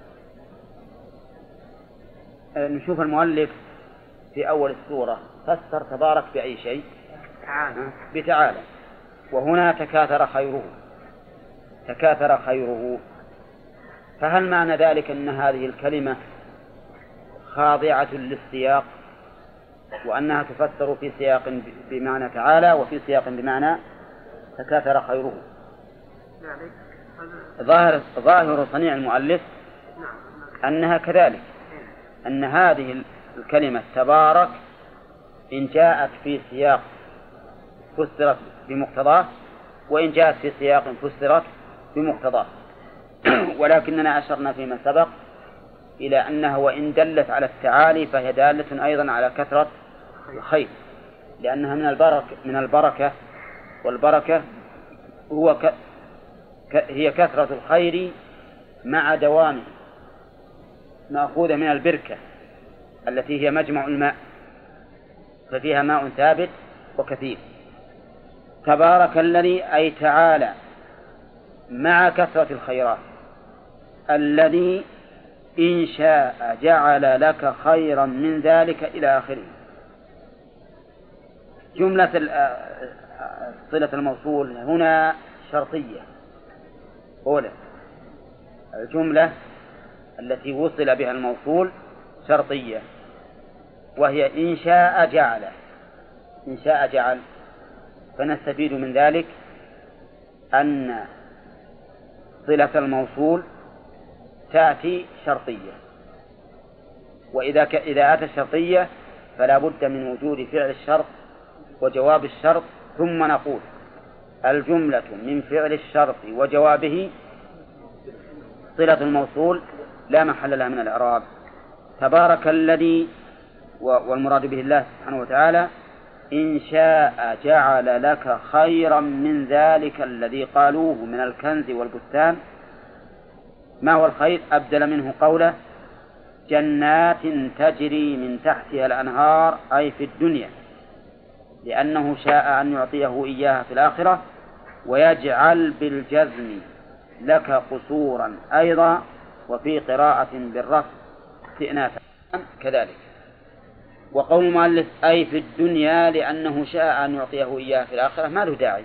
نشوف المؤلف في أول السورة فسر تبارك بأي شيء؟ بتعالى. وهنا تكاثر خيره، تكاثر خيره. فهل معنى ذلك أن هذه الكلمة خاضعة للسياق، وأنها تفسر في سياق بمعنى تعالى وفي سياق بمعنى تكاثر خيره؟ ظاهر صنيع المؤلف أنها كذلك، أن هذه الكلمة تبارك إن جاءت في سياق فسرت بمقتضاه، وإن جاءت في سياق فسرت بمقتضاه. ولكننا أشرنا فيما سبق إلى أنها وإن دلت على التعالي فهي دالة أيضا على كثرة الخير، لأنها من البركة، والبركة هي كثرة الخير مع دوامه، مأخوذة من البركة التي هي مجمع الماء، ففيها ماء ثابت وكثير. تبارك الذي أي تعالى مع كثرة الخيرات الذي إن شاء جعل لك خيرا من ذلك إلى آخره. جملة صلة الموصول هنا شرطية. أولا الجملة التي وصل بها الموصول شرطية، وهي إن شاء جعل. إن شاء جعل، فنستفيد من ذلك أن صلة الموصول تأتي شرطية، وإذا أتى الشرطية فلا بد من وجود فعل الشرط وجواب الشرط، ثم نقول الجملة من فعل الشرط وجوابه صلة الموصول لا محل لها من الإعراب. تبارك الذي، والمراد به الله سبحانه وتعالى، إن شاء جعل لك خيرا من ذلك الذي قالوه من الكنز والبستان. ما هو الخير؟ أبدل منه قوله جنات تجري من تحتها الأنهار، أي في الدنيا، لأنه شاء أن يعطيه إياها في الآخرة. ويجعل بالجزم لك قصورا أيضا، وفي قراءة بالرفع استئنافا كذلك. وقول المؤلف أي في الدنيا لأنه شاء أن يعطيه إياها في الآخرة ما له داعي،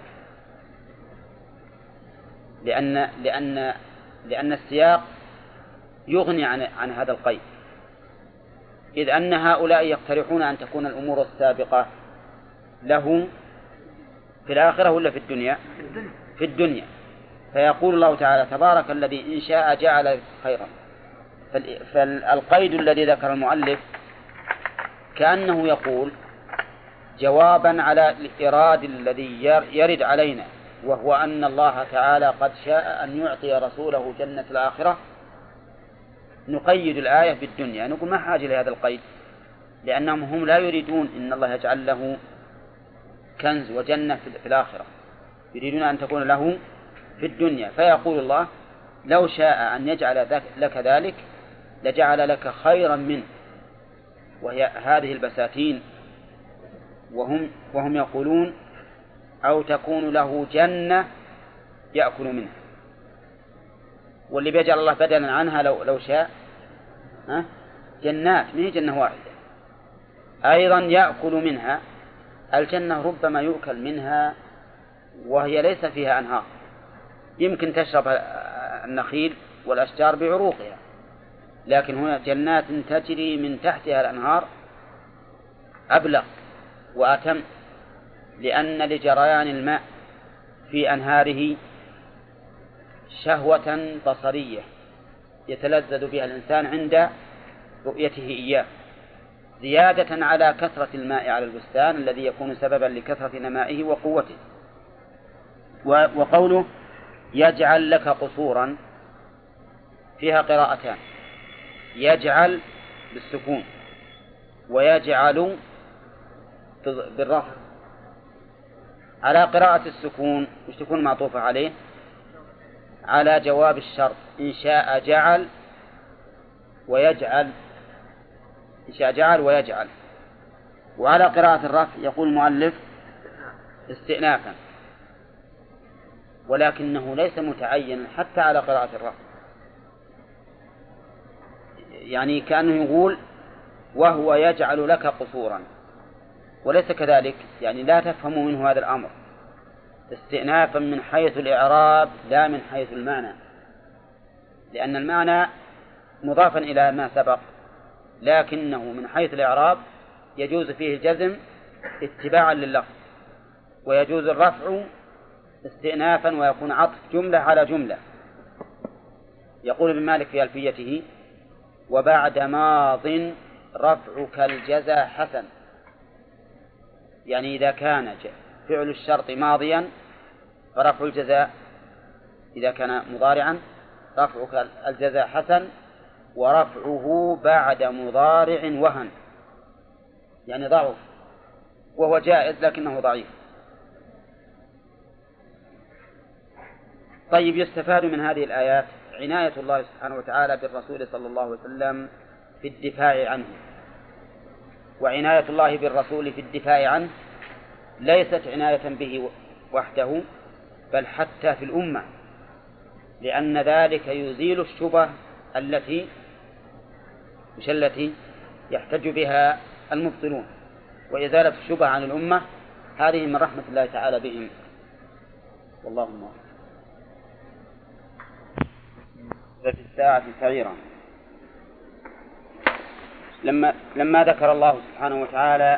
لأن السياق يغني عن هذا القيد، إذ أن هؤلاء يقترحون أن تكون الأمور السابقة له في الآخرة ولا في الدنيا؟ في الدنيا. فيقول الله تعالى تبارك الذي إن شاء جعل خيرا. فالقيد الذي ذكر المؤلف كأنه يقول جوابا على الإراد الذي يرد علينا، وهو أن الله تعالى قد شاء أن يعطي رسوله جنة الآخرة. نقيد الآية بالدنيا، نقول ما حاجة لهذا القيد، لأنهم هم لا يريدون إن الله يجعل له كنز وجنة في الآخرة، يريدون أن تكون له في الدنيا. فيقول الله لو شاء أن يجعل لك ذلك لجعل لك خيرا منه، وهي هذه البساتين. وهم يقولون أو تكون له جنة يأكل منها، واللي بيجعل الله بدلا عنها لو شاء جنات، ما هي جنة واحدة أيضا يأكل منها. الجنة ربما يؤكل منها وهي ليس فيها أنهار، يمكن تشرب النخيل والأشجار بعروقها، لكن هنا جنات تجري من تحتها الأنهار أبلغ وأتم، لأن لجريان الماء في أنهاره شهوة بصرية يتلذذ بها الإنسان عند رؤيته إياه، زيادة على كثرة الماء على البستان الذي يكون سببا لكثرة نمائه وقوته. وقوله يجعل لك قصورا فيها قراءتان، يجعل بالسكون ويجعل بالرفع. على قراءة السكون وش تكون معطوفة عليه؟ على جواب الشرط إن شاء جعل ويجعل، إن شاء جعل ويجعل. وعلى قراءة الرفع يقول المؤلف استئنافا، ولكنه ليس متعينا حتى على قراءة الرفع، يعني كأنه يقول وهو يجعل لك قصورا، وليس كذلك، يعني لا تفهموا منه هذا الأمر استئنافا من حيث الإعراب لا من حيث المعنى، لأن المعنى مضافا إلى ما سبق، لكنه من حيث الإعراب يجوز فيه الجزم اتباعا لللفظ، ويجوز الرفع استئنافا ويكون عطف جملة على جملة. يقول ابن مالك في ألفيته وبعد ماض رفعك الجزا حسن، يعني إذا كان فعل الشرط ماضيا فرفع الجزاء، إذا كان مضارعا رفعك الجزاء حسن، ورفعه بعد مضارع وهن، يعني ضعف، وهو جائز لكنه ضعيف. طيب، يستفاد من هذه الآيات عناية الله سبحانه وتعالى بالرسول صلى الله عليه وسلم في الدفاع عنه، وعناية الله بالرسول في الدفاع عنه ليست عناية به وحده بل حتى في الأمة، لأن ذلك يزيل الشبه التي يحتج بها المبطلون، وإزالة الشبه عن الأمة هذه من رحمة الله تعالى بهم. والله موفق. في الساعة سعيرا. لما ذكر الله سبحانه وتعالى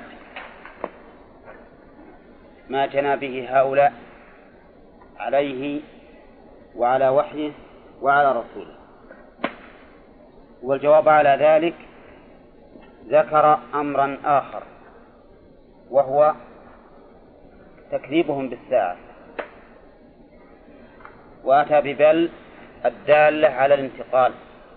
ما جنى به هؤلاء عليه وعلى وحيه وعلى رسوله، والجواب على ذلك ذكر أمرا آخر، وهو تكذيبهم بالساعة، وأتى ببل الدالة على الانتقال،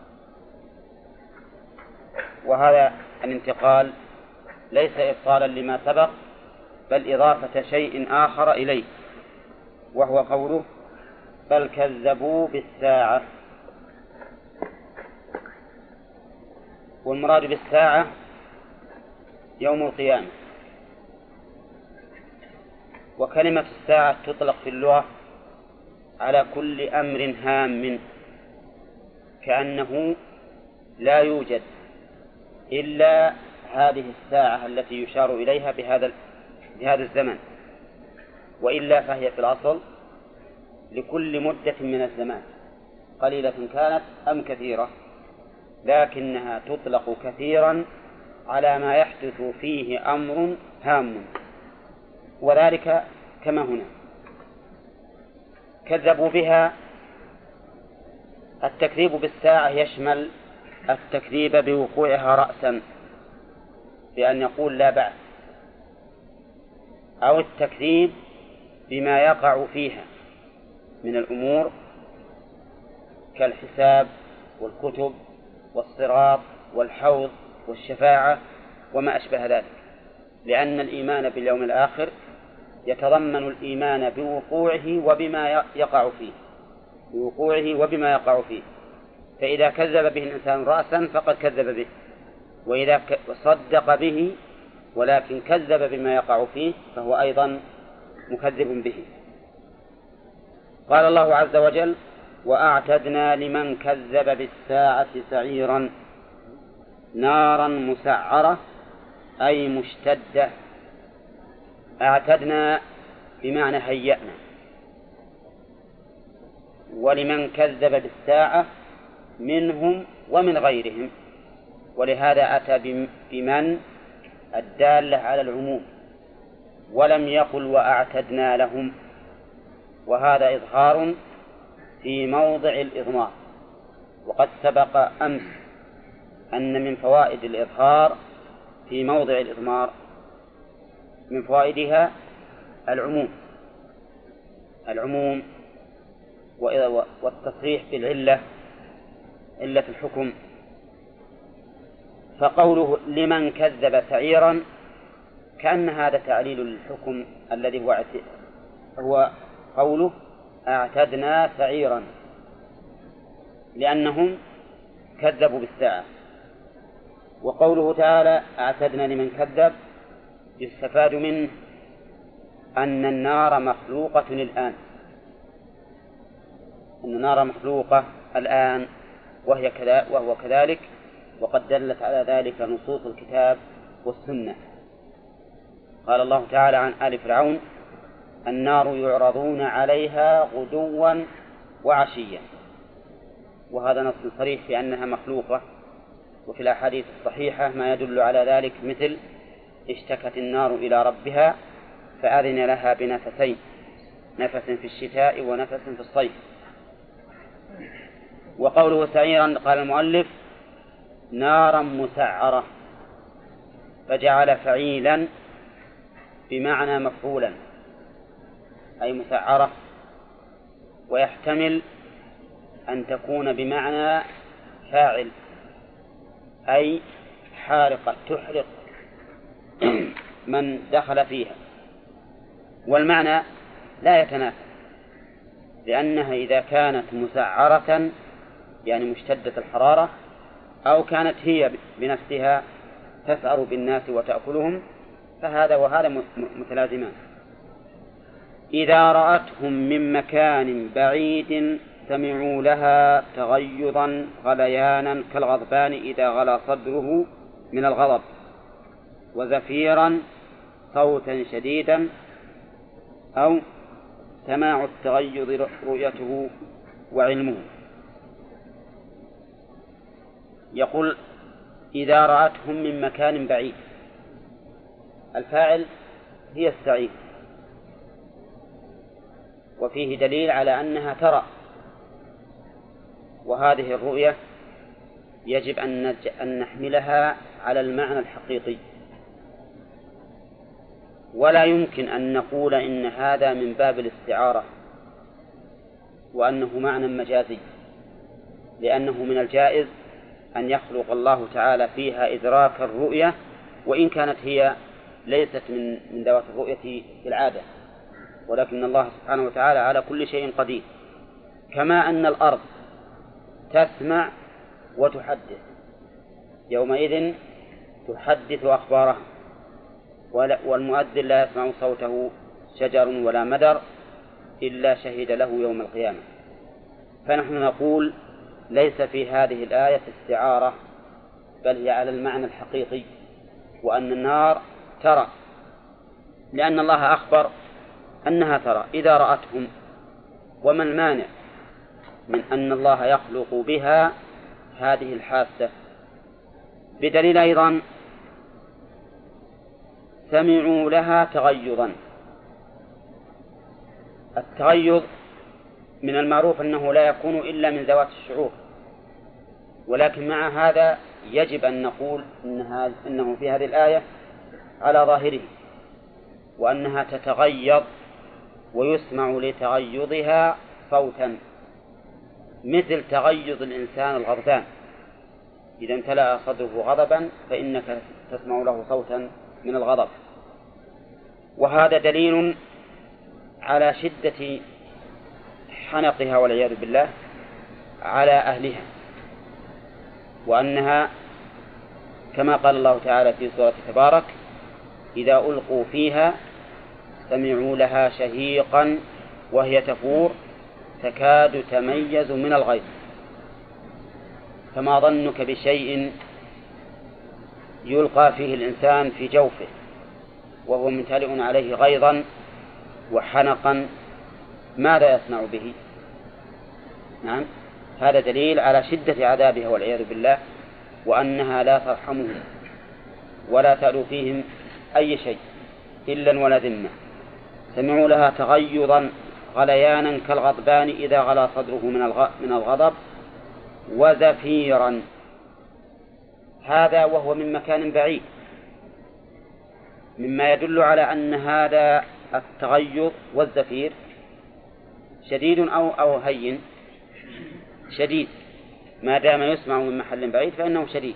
وهذا الانتقال ليس إبطالا لما سبق بل إضافة شيء آخر إليه، وهو قوله بل كذبوا بالساعة. والمراد بالساعة يوم القيامة. وكلمة الساعة تطلق في اللغة على كل أمر هام، كأنه لا يوجد إلا هذه الساعة التي يشار إليها بهذا الزمن، وإلا فهي في الأصل لكل مدة من الزمان قليلة كانت أم كثيرة، لكنها تطلق كثيرا على ما يحدث فيه أمر هام، وذلك كما هنا كذبوا بها. التكذيب بالساعة يشمل التكذيب بوقوعها رأسا بأن يقول لا بعث، أو التكذيب بما يقع فيها من الأمور كالحساب والكتب والصراط والحوض والشفاعة وما أشبه ذلك، لأن الإيمان باليوم الآخر يتضمن الإيمان بوقوعه وبما يقع فيه، فإذا كذب به الإنسان رأسا فقد كذب به، وإذا صدق به ولكن كذب بما يقع فيه فهو أيضا مكذب به. قال الله عز وجل وأعتدنا لمن كذب بالساعة سعيرا، نارا مسعرة أي مشتدة. أعتدنا بمعنى هيأنا، ولمن كذب بالساعة منهم ومن غيرهم، ولهذا أتى بمن الدالة على العموم ولم يقل وأعتدنا لهم، وهذا إظهار في موضع الإضمار. وقد سبق أمس أن من فوائد الإظهار في موضع الإضمار من فوائدها العموم، العموم والتصريح بالعلة، علة الحكم. فقوله لمن كذب سعيرا كأن هذا تعليل للحكم الذي هو قوله أعتدنا سعيرا، لأنهم كذبوا بالساعة. وقوله تعالى أعتدنا لمن كذب يستفاد منه أن النار مخلوقة الآن، أن النار مخلوقة الآن وهو كذلك، وقد دلت على ذلك نصوص الكتاب والسنة. قال الله تعالى عن آل فرعون النار يعرضون عليها غدوا وعشيا، وهذا نص صريح في أنها مخلوقة. وفي الأحاديث الصحيحة ما يدل على ذلك، مثل اشتكت النار إلى ربها فأذن لها بنفسين، نفس في الشتاء ونفس في الصيف. وقوله سعيرا قال المؤلف نارا مسعرة، فجعل فعيلا بمعنى مفعولا أي مسعرة، ويحتمل أن تكون بمعنى فاعل أي حارقة تحرق من دخل فيها. والمعنى لا يتنافى، لأنها إذا كانت مسعرة يعني مشتدة الحرارة، أو كانت هي بنفسها تسعر بالناس وتأكلهم، فهذا وهذا متلازمان. إذا رأتهم من مكان بعيد سمعوا لها تغيظا غليانا كالغضبان إذا غلى صدره من الغضب، وزفيرا صوتا شديدا، أو سماع التغيظ رؤيته وعلمه. يقول إذا رأتهم من مكان بعيد، الفاعل هي السعير، وفيه دليل على أنها ترى، وهذه الرؤية يجب أن نحملها على المعنى الحقيقي، ولا يمكن أن نقول إن هذا من باب الاستعارة وأنه معنى مجازي، لأنه من الجائز أن يخلق الله تعالى فيها إدراك الرؤية وإن كانت هي ليست من ذوات الرؤية في العادة، ولكن الله سبحانه وتعالى على كل شيء قدير. كما أن الأرض تسمع وتحدث، يومئذ تحدث أخبارها، والمؤذن لا يسمع صوته شجر ولا مدر إلا شهد له يوم القيامة. فنحن نقول ليس في هذه الآية استعارة، بل هي على المعنى الحقيقي، وأن النار ترى، لأن الله أخبر أنها ترى إذا رأتهم. وما المانع من أن الله يخلق بها هذه الحاسة؟ بدليل أيضا سمعوا لها تغيظا. التغيظ من المعروف أنه لا يكون إلا من ذوات الشعور، ولكن مع هذا يجب أن نقول إنه في هذه الآية على ظاهره، وأنها تتغيظ ويسمع لتغيظها صوتا، مثل تغيظ الإنسان الغضبان، إذا امتلأ صدره غضبا فإنك تسمع له صوتا من الغضب. وهذا دليل على شدة حنقها والعياذ بالله على أهلها، وأنها كما قال الله تعالى في سورة تبارك إذا ألقوا فيها سمعوا لها شهيقا وهي تفور تكاد تميز من الغيظ. فما ظنك بشيء يلقى فيه الإنسان في جوفه وهو ممتلئ عليه غيظا وحنقا، ماذا يصنع به؟ نعم، هذا دليل على شدة عذابها والعياذ بالله، وأنها لا ترحمهم ولا تألو فيهم أي شيء إلا ولا ذمة. سمعوا لها تغيظا غليانا كالغضبان إذا غلى صدره من الغضب، وزفيرا، هذا وهو من مكان بعيد، مما يدل على أن هذا التغيظ والزفير شديد أو هين؟ شديد، ما دام يسمع من محل بعيد فإنه شديد.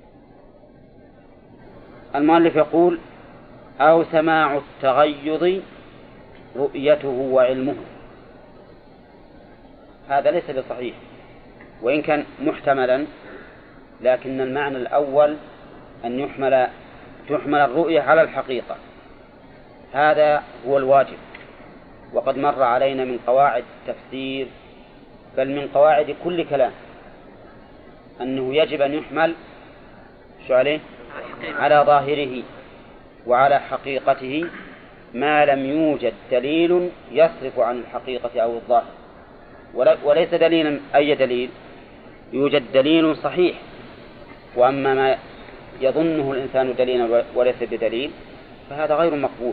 المؤلف يقول: أو سماع التغيظ رؤيته وعلمه. هذا ليس بصحيح، وإن كان محتملا، لكن المعنى الأول أن تحمل الرؤية على الحقيقة، هذا هو الواجب. وقد مر علينا من قواعد التفسير، بل من قواعد كل كلام، أنه يجب أن يحمل على ظاهره وعلى حقيقته ما لم يوجد دليل يصرف عن الحقيقة أو الظاهر. وليس دليلا أي دليل، يوجد دليل صحيح، وأما ما يظنه الإنسان دليلا وليس بدليل فهذا غير مقبول.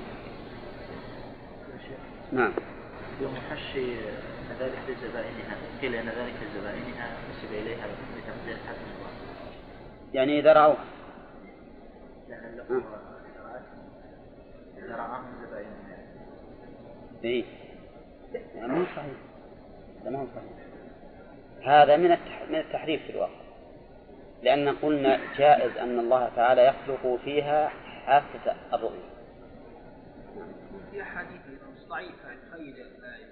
نعم. يوم حشي ذلك لزبائنها، قيل أن ذلك لزبائنها نسب إليها بتقدير حسن الله، يعني إذا رأوها، إذا رآهم زبائنها. إيه، يعني مو صحيح، هذا ما هو صحيح، هذا من التحريف في الواقع، لأن قلنا جائز أن الله تعالى يخلق فيها حاسة الرؤية. في أحاديث ضعيفة تخيل الآية.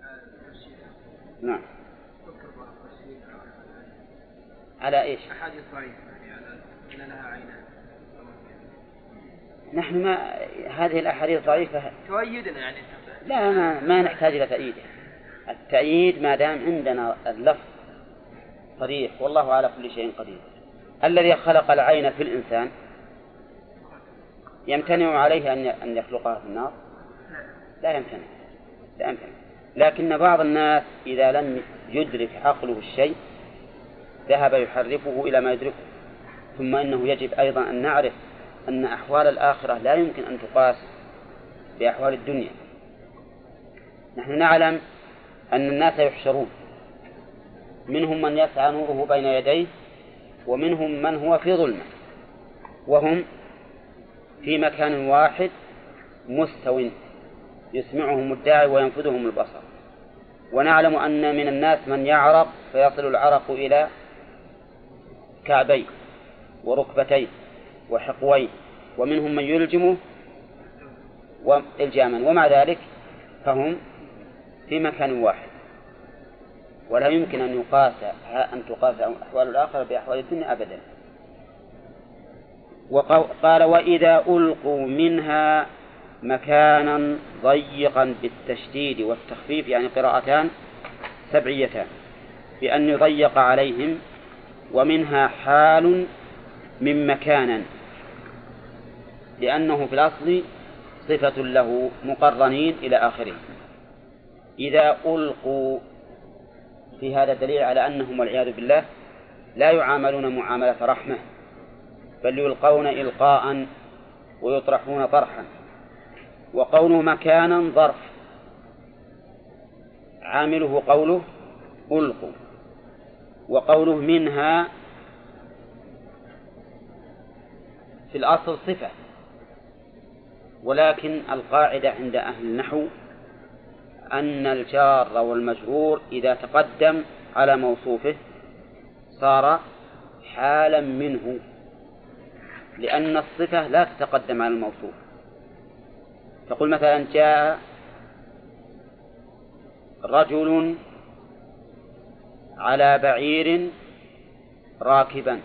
نعم. على إيش؟ أحاديث ضعيفة يعني على أن لها عينان. نحن ما هذه الأحاديث ضعيفة تؤيدنا يعني. لا، ما نحتاج إلى تأييده. التأييد ما دام عندنا اللفظ صريح، والله على كل شيء قدير. الذي خلق العين في الإنسان يمتنع عليه أن يخلقها في النار؟ لا يمتنع. لكن بعض الناس إذا لم يدرك عقله الشيء ذهب يحرفه إلى ما يدركه. ثم إنه يجب أيضا أن نعرف أن أحوال الآخرة لا يمكن أن تقاس بأحوال الدنيا. نحن نعلم أن الناس يحشرون، منهم من يسعى نوره بين يديه، ومنهم من هو في ظلمة، وهم في مكان واحد مستو يسمعهم الداعي وينفذهم البصر. ونعلم أن من الناس من يعرق فيصل العرق إلى كعبيه وركبتيه وحقويه، ومنهم من يلجمه إلجاما، ومع ذلك فهم في مكان واحد، ولا يمكن أن تقاس أحوال الآخرة بأحوال الدنيا أبدا. وقال: وإذا ألقوا منها مكانا ضيقا بالتشديد والتخفيف، يعني قراءتان سبعيتان، بأن يضيق عليهم، ومنها حال من مكانا، لأنه في الأصل صفة له مقرنين إلى آخره. إذا ألقوا، في هذا دليل على أنهم والعياذ بالله لا يعاملون معاملة رحمة، بل يلقون إلقاء ويطرحون طرحا. وقوله مكانا ظرف، عامله قوله ألقوا، وقوله منها في الأصل صفة، ولكن القاعدة عند أهل النحو أن الجار والمجرور إذا تقدم على موصوفه صار حالا منه، لأن الصفة لا تتقدم على الموصوف. تقول مثلا: جاء رجل على بعير راكبا،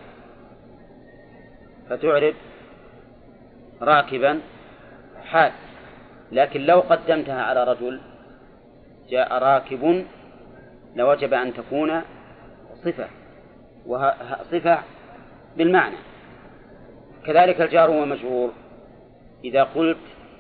فتعرب راكبا حال. لكن لو قدمتها على رجل جاء راكب لوجب أن تكون صفة، وصفة بالمعنى. كذلك الجار والمجرور، إذا قلت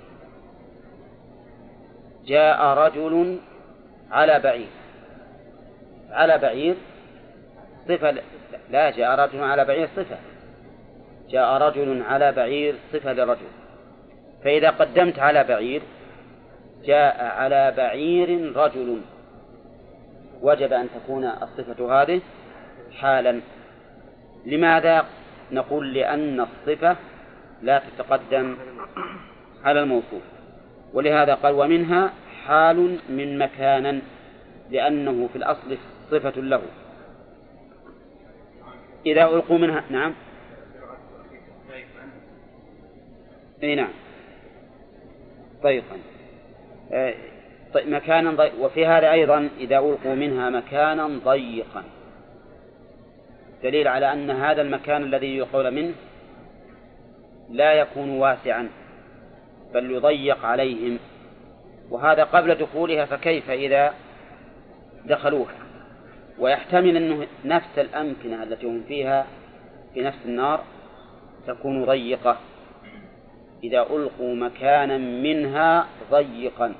جاء رجل على بعير، على بعير صفة، لا، جاء رجل على بعير صفة، جاء رجل على بعير صفة لرجل. فإذا قدمت على بعير جاء على بعير رجل، وجب أن تكون الصفة هذه حالا. لماذا؟ نقول لأن الصفة لا تتقدم على الموصوف. ولهذا قال: ومنها حال من مكانا، لأنه في الأصل صفة له. إذا ألقوا منها نعم أي نعم ضيقا مكانا وفي هذا أيضا إذا ألقوا منها مكانا ضيقا دليل على أن هذا المكان الذي يلقون منه لا يكون واسعا بل يضيق عليهم، وهذا قبل دخولها، فكيف إذا دخلوها؟ ويحتمل أنه نفس الأمكنة التي هم فيها في نفس النار تكون ضيقة إذا ألقوا مكانا منها ضيقا،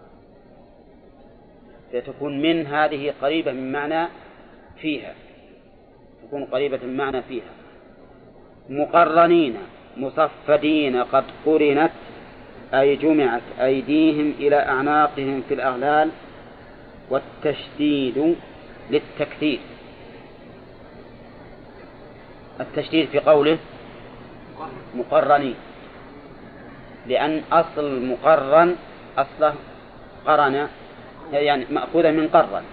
فتكون من هذه قريبة من معنى فيها، تكون قريبة من معنى فيها. مقرنين مصفدين قد قرنت أي جمعت أيديهم إلى أعناقهم في الأغلال، والتشديد للتكثير، التشديد في قوله مقرنين، لأن أصل مقرن أصله قرن، يعني مأخوذة من قرن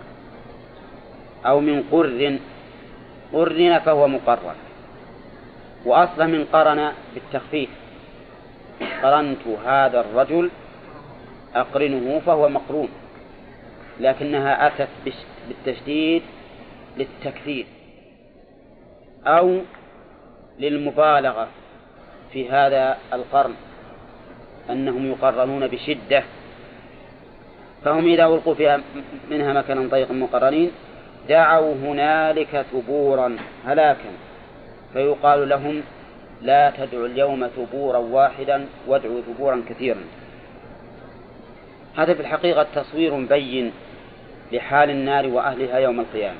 أو من قرن فهو مقرن، وأصله من قرن بالتخفيف، قرنت هذا الرجل أقرنه فهو مقرون، لكنها أتت بالتشديد للتكثير أو للمبالغة في هذا القرن، أنهم يقرنون بشدة، فهم إذا ألقوا فيها منها مكانا ضيقا مقرنين دعوا هنالك ثبورا هلاكا، فيقال لهم لا تدعوا اليوم ثبورا واحدا وادعوا ثبورا كثيرا. هذا في الحقيقة تصوير بين لحال النار وأهلها يوم القيامة،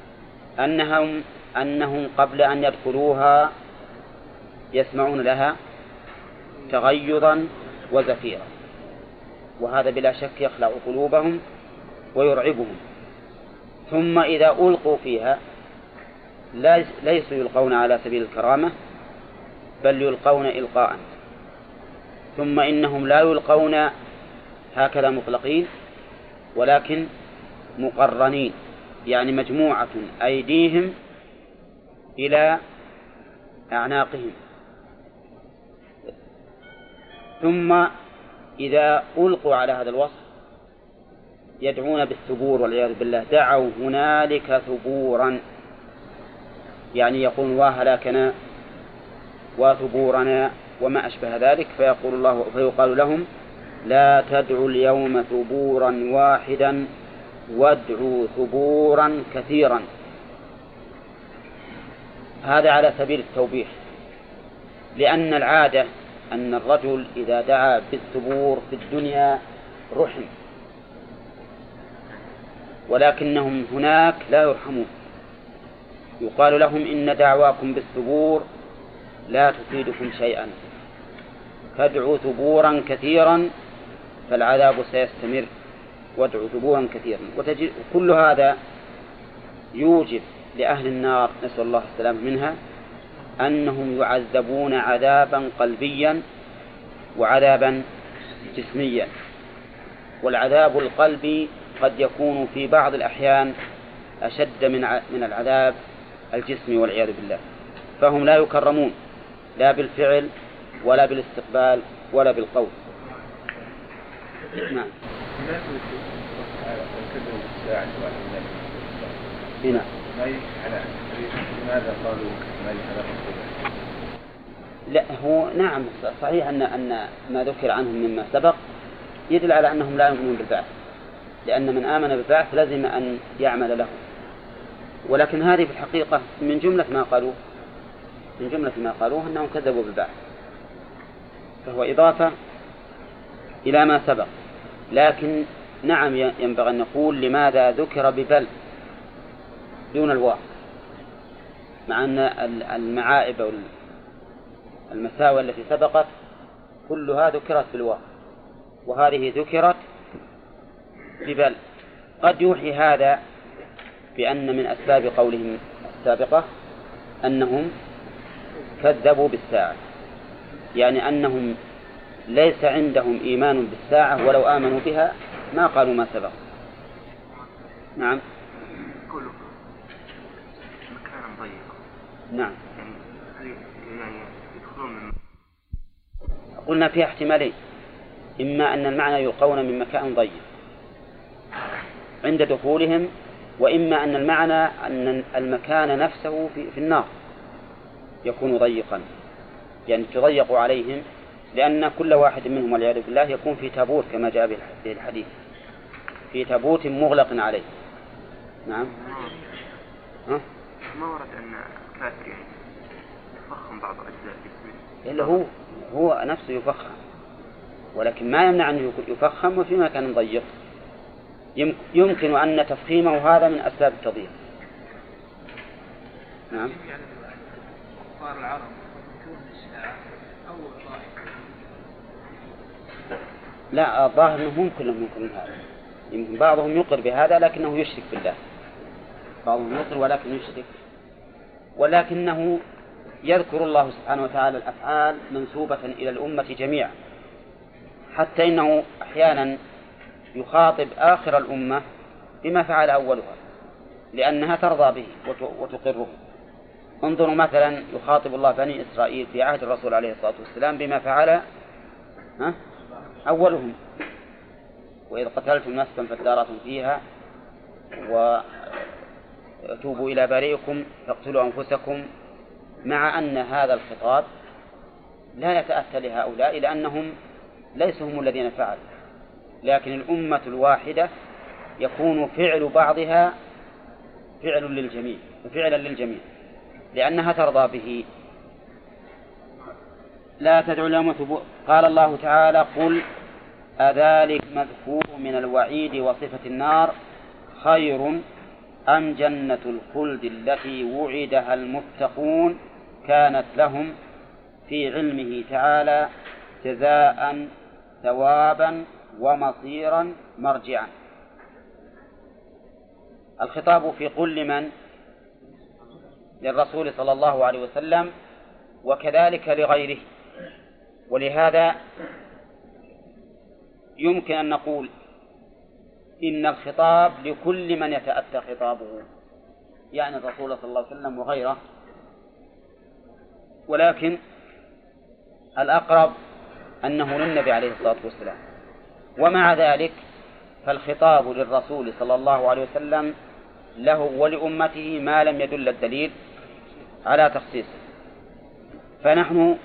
أنهم قبل أن يدخلوها يسمعون لها تغيظا وزفيرا، وهذا بلا شك يخلع قلوبهم ويرعبهم. ثم إذا ألقوا فيها ليسوا يلقون على سبيل الكرامة بل يلقون إلقاء، ثم إنهم لا يلقون هكذا مطلقين ولكن مقرنين، يعني مجموعة أيديهم إلى أعناقهم. ثم إذا ألقوا على هذا الوصف يدعون بالثبور والعياذ بالله، دعوا هنالك ثبورا، يعني يقول وهلاكنا وثبورنا وما أشبه ذلك، فيقال لهم لا تدعوا اليوم ثبورا واحدا وادعوا ثبورا كثيرا. هذا على سبيل التوبيخ، لأن العادة أن الرجل إذا دعا بالثبور في الدنيا رحم، ولكنهم هناك لا يرحمون، يقال لهم إن دعواكم بالثبور لا تفيدكم شيئا، فادعوا ثبورا كثيرا فالعذاب سيستمر، وادعوا ثبورا كثيرا. كل هذا يوجب لأهل النار نسأل الله السلامة منها أنهم يعذبون عذابا قلبيا وعذابا جسميا، والعذاب القلبي قد يكون في بعض الأحيان أشد من العذاب الجسمي والعياذ بالله، فهم لا يكرمون لا بالفعل ولا بالاستقبال ولا بالقول. نعم. هنا لماذا قالوا لا هو نعم صحيح أن ما ذكر عنهم مما سبق يدل على أنهم لا يؤمنون بالبعث، لأن من آمن بالبعث لازم أن يعمل له، ولكن هذه في الحقيقة من جملة ما قالوه أنهم كذبوا بالبعث، فهو إضافة إلى ما سبق. لكن نعم ينبغي أن نقول لماذا ذكر ببل دون الواو، مع أن المعائب أو المساوئ التي سبقت كلها ذكرت بالواو، وهذه ذكرت ببل. قد يوحي هذا بأن من أسباب قولهم السابقة أنهم كذبوا بالساعة، يعني أنهم ليس عندهم إيمان بالساعة، ولو آمنوا بها ما قالوا ما سبق. نعم. قولوا مكان ضيق. نعم. يعني يدخلون من. قلنا فيها احتمالين، إما أن المعنى يلقون من مكان ضيق عند دخولهم، وإما أن المعنى أن المكان نفسه في النار يكون ضيقا، يعني تضيق عليهم، لأن كل واحد منهم والعياذ بالله يكون في تابوت كما جاء في الحديث، في تابوت مغلق عليه. نعم. ما ورد أن كافر يعني يفخم بعض أجزاء جسمه؟ إلا هو نفسه يفخم، ولكن ما يمنع أنه يفخم وفي مكان ضيق. يمكن أن تفخيمه هذا من أسباب التضييق. نعم. يعني كفار العرب يكون الساعة أو طائف. لا، الظاهر أنه هم كلهم ينكرون هذا. يمكن بعضهم يقر بهذا لكنه يشرك بالله، بعضهم يقر ولكن يشرك، ولكنه يذكر الله سبحانه وتعالى الأفعال منسوبة إلى الأمة جميعا، حتى إنه أحيانا يخاطب آخر الأمة بما فعل أولها لأنها ترضى به وتقره. انظروا مثلا يخاطب الله بني إسرائيل في عهد الرسول عليه الصلاة والسلام بما فعل أولهم: وإذ قتلتم نفسا فادارأتم فيها وتوبوا إلى بارئكم فاقتلوا أنفسكم، مع أن هذا الخطاب لا يتأتى لهؤلاء لأنهم ليسوا هم الذين فعلوا، لكن الأمة الواحدة يكون فعل بعضها فعلا للجميع لأنها ترضى به. لا تدعوا اليوم قال الله تعالى: قل أذلك مذكور من الوعيد وصفة النار خير أم جنة الخلد التي وعدها المتقون كانت لهم في علمه تعالى جزاء ثوابا ومصيرا مرجعا. الخطاب في قل لمن؟ للرسول صلى الله عليه وسلم وكذلك لغيره، ولهذا يمكن أن نقول إن الخطاب لكل من يتأتى خطابه، يعني الرسول صلى الله عليه وسلم وغيره، ولكن الأقرب أنه للنبي عليه الصلاة والسلام. ومع ذلك فالخطاب للرسول صلى الله عليه وسلم له ولأمته ما لم يدل الدليل على تخصيصه. فنحن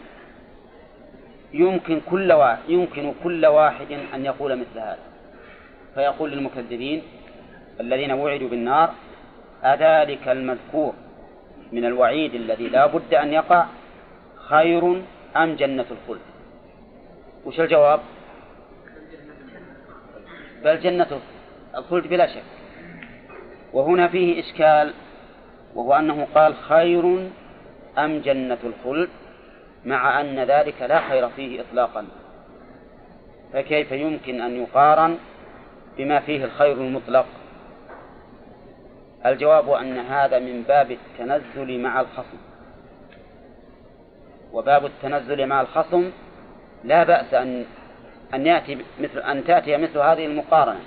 يمكن كل واحد أن يقول مثل هذا، فيقول للمكذبين الذين وعدوا بالنار: أذلك المذكور من الوعيد الذي لا بد أن يقع خير أم جنة الخلد؟ وش الجواب؟ بل جنة الخلد بلا شك. وهنا فيه إشكال، وهو أنه قال خير أم جنة الخلد، مع أن ذلك لا خير فيه إطلاقا، فكيف يمكن أن يقارن بما فيه الخير المطلق؟ الجواب أن هذا من باب التنزل مع الخصم، وباب التنزل مع الخصم لا بأس أن تأتي مثل هذه المقارنة.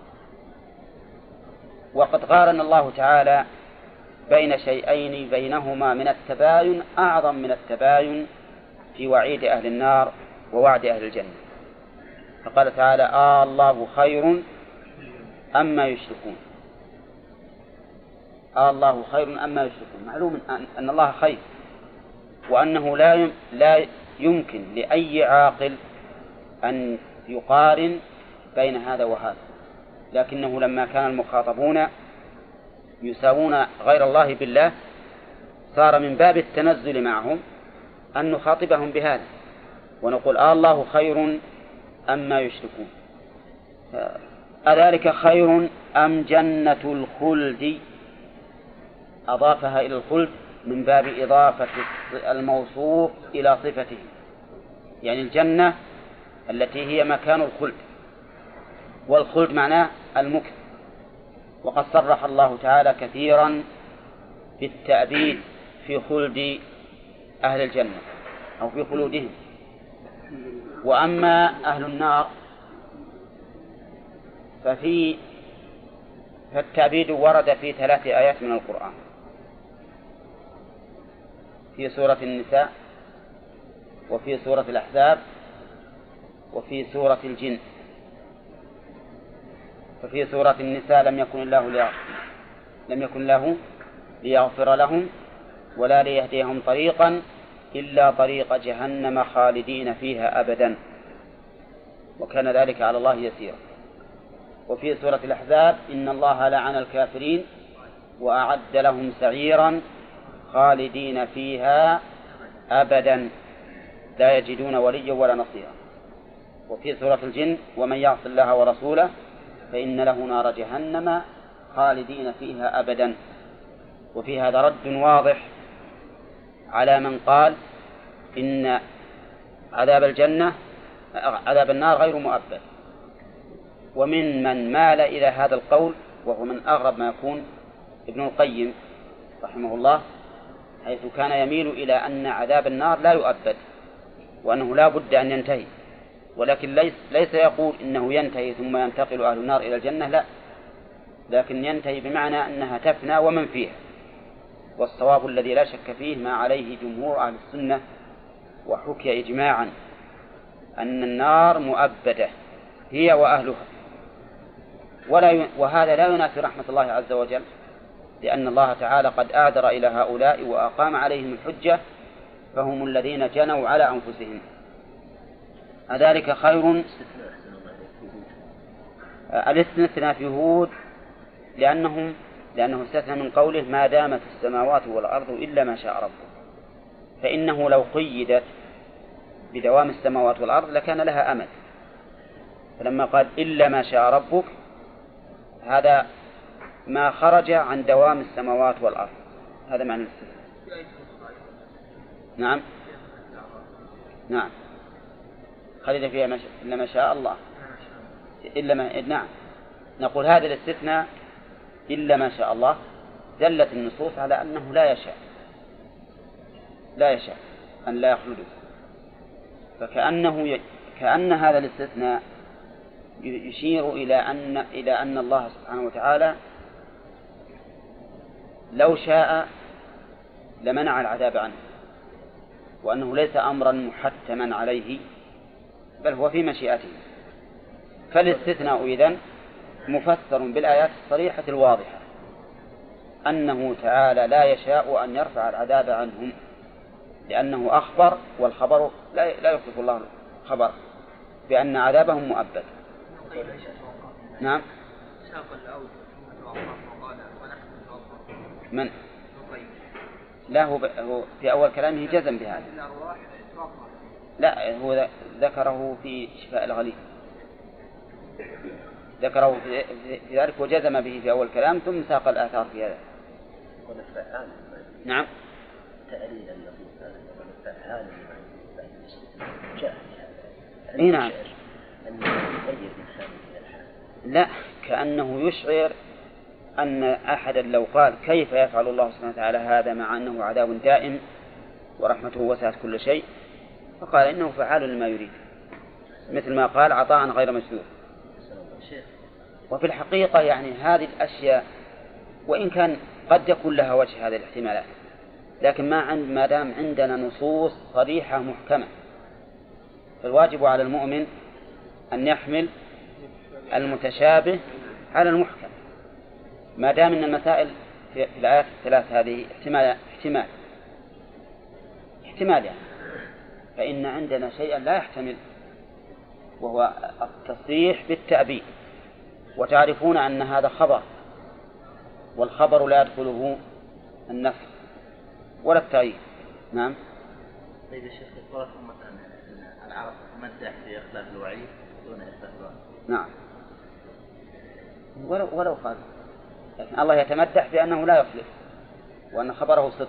وقد قارن الله تعالى بين شيئين بينهما من التباين أعظم من التباين في وعيد أهل النار ووعد أهل الجنة، فقال تعالى: الله خير أما يشركون. الله خير أما يشركون، معلوم أن الله خير، وأنه لا يمكن لأي عاقل أن يقارن بين هذا وهذا، لكنه لما كان المخاطبون يساوون غير الله بالله صار من باب التنزل معهم أن نخاطبهم بهذا ونقول: الله خير أما يشركون. أذلك خير أم جنة الخلد؟ أضافها إلى الخلد من باب إضافة الموصوف إلى صفته، يعني الجنة التي هي مكان الخلد، والخلد معناه المكث. وقد صرح الله تعالى كثيرا بالتأبيد في خلد أهل الجنة أو في خلودهم. وأما أهل النار فالتأبيد ورد في 3 آيات من القرآن، في سورة النساء، وفي سورة الأحزاب، وفي سورة الجن. ففي سورة النساء لم يكن الله ليغفر لهم ولا ليهديهم طريقا إلا طريق جهنم خالدين فيها أبدا وكان ذلك على الله يسيرا. وفي سورة الأحزاب إن الله لعن الكافرين وأعد لهم سعيرا خالدين فيها أبدا لا يجدون وليا ولا نصيرا. وفي سورة الجن ومن يعص الله ورسوله فإن له نار جهنم خالدين فيها أبدا. وفي هذا رد واضح على من قال إن عذاب النار غير مؤبد، ومن من مال إلى هذا القول وهو من أغرب ما يكون ابن القيم رحمه الله، حيث كان يميل إلى أن عذاب النار لا يؤبد وأنه لا بد أن ينتهي، ولكن ليس يقول إنه ينتهي ثم ينتقل أهل النار إلى الجنة، لا، لكن ينتهي بمعنى أنها تفنى ومن فيها. والصواب الذي لا شك فيه ما عليه جمهور أهل السنة، وحكي إجماعا أن النار مؤبدة هي وأهلها، وهذا لا ينافي رحمة الله عز وجل، لأن الله تعالى قد أعذر إلى هؤلاء وأقام عليهم الحجة، فهم الذين جنوا على أنفسهم. أذلك خير؟ الاستثناء في هود لأنه استثنى من قوله ما دامت السماوات والأرض إلا ما شاء ربك، فإنه لو قيدت بدوام السماوات والأرض لكان لها أمد، فلما قال إلا ما شاء ربك هذا ما خرج عن دوام السماوات والأرض، هذا معنى الاستثناء. نعم خالد فيها إلا ما شاء الله نعم، نقول هذا الاستثناء إلا ما شاء الله دلت النصوص على أنه لا يشاء أن لا يخلده، كأن هذا الاستثناء يشير إلى أن الله سبحانه وتعالى لو شاء لمنع العذاب عنه، وأنه ليس أمرا محتما عليه بل هو في مشيئته. فالاستثناء إذن مفسر بالآيات الصريحة الواضحة أنه تعالى لا يشاء أن يرفع العذاب عنهم، لأنه أخبر، والخبر لا يخلف الله خبر بأن عذابهم مؤبد. نعم من؟ لا هو في أول كلامه جزم بهذا، لا هو ذكره في شفاء الغليل، ذكره في ذلك وجزم به في أول كلام ثم ساق الآثار في هذا. نعم نعم لا، كأنه يشعر أن أحدا لو قال كيف يفعل الله سبحانه وتعالى هذا مع أنه عذاب دائم ورحمته وسعت كل شيء، فقال إنه فعال لما يريد، مثل ما قال عطاء غير مجدود. وفي الحقيقة يعني هذه الأشياء وإن كان قد يكون لها وجه هذه الاحتمالات، لكن ما دام عندنا نصوص صريحة محكمة، فالواجب على المؤمن أن يحمل المتشابه على المحكم، ما دام أن المسائل في الآيات الثلاث هذه احتمال يعني، فإن عندنا شيئا لا يحتمل وهو التصريح بالتأبيد، وتعرفون أن هذا خبر، والخبر لا يدخله النفي ولا التعيين. نعم. طيب يا شيخ قولكم مثلا العرب تمدح في إخلاف الوعيد دون إخلاف الوعيد. نعم ولو قال، لكن الله يتمدح بأنه لا يخلف وأن خبره صدق،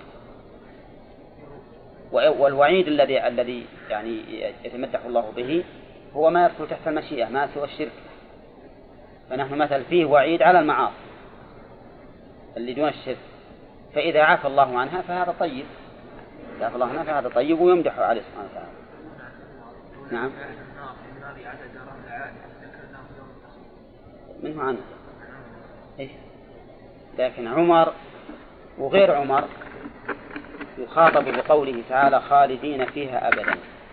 والوعيد الذي يعني يتمدح الله به هو ما يدخل تحت المشيئة، ما سوى الشرك. فنحن مثل فيه وعيد على المعاصي اللي دون الشرك، فإذا عفى الله عنها فهذا طيب، عفى الله عنها فهذا طيب ويمدح عليه سبحانه وتعالى. نعم منه عنه إيه؟ لكن عمر وغير عمر يخاطب بقوله تعالى خالدين فيها أبدا.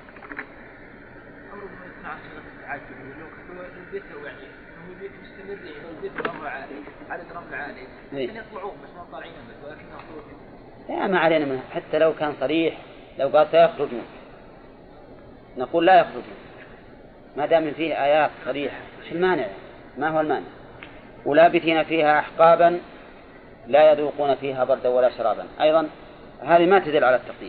لا ما علينا منه، حتى لو كان صريح، لو قال سيخرجون نقول لا يخرجون ما دام فيه آيات صريحة. ايش المانع؟ ما هو المانع؟ ولابثين فيها أحقابا لا يذوقون فيها بردا ولا شرابا، أيضا هذه ما تدل على التقييد،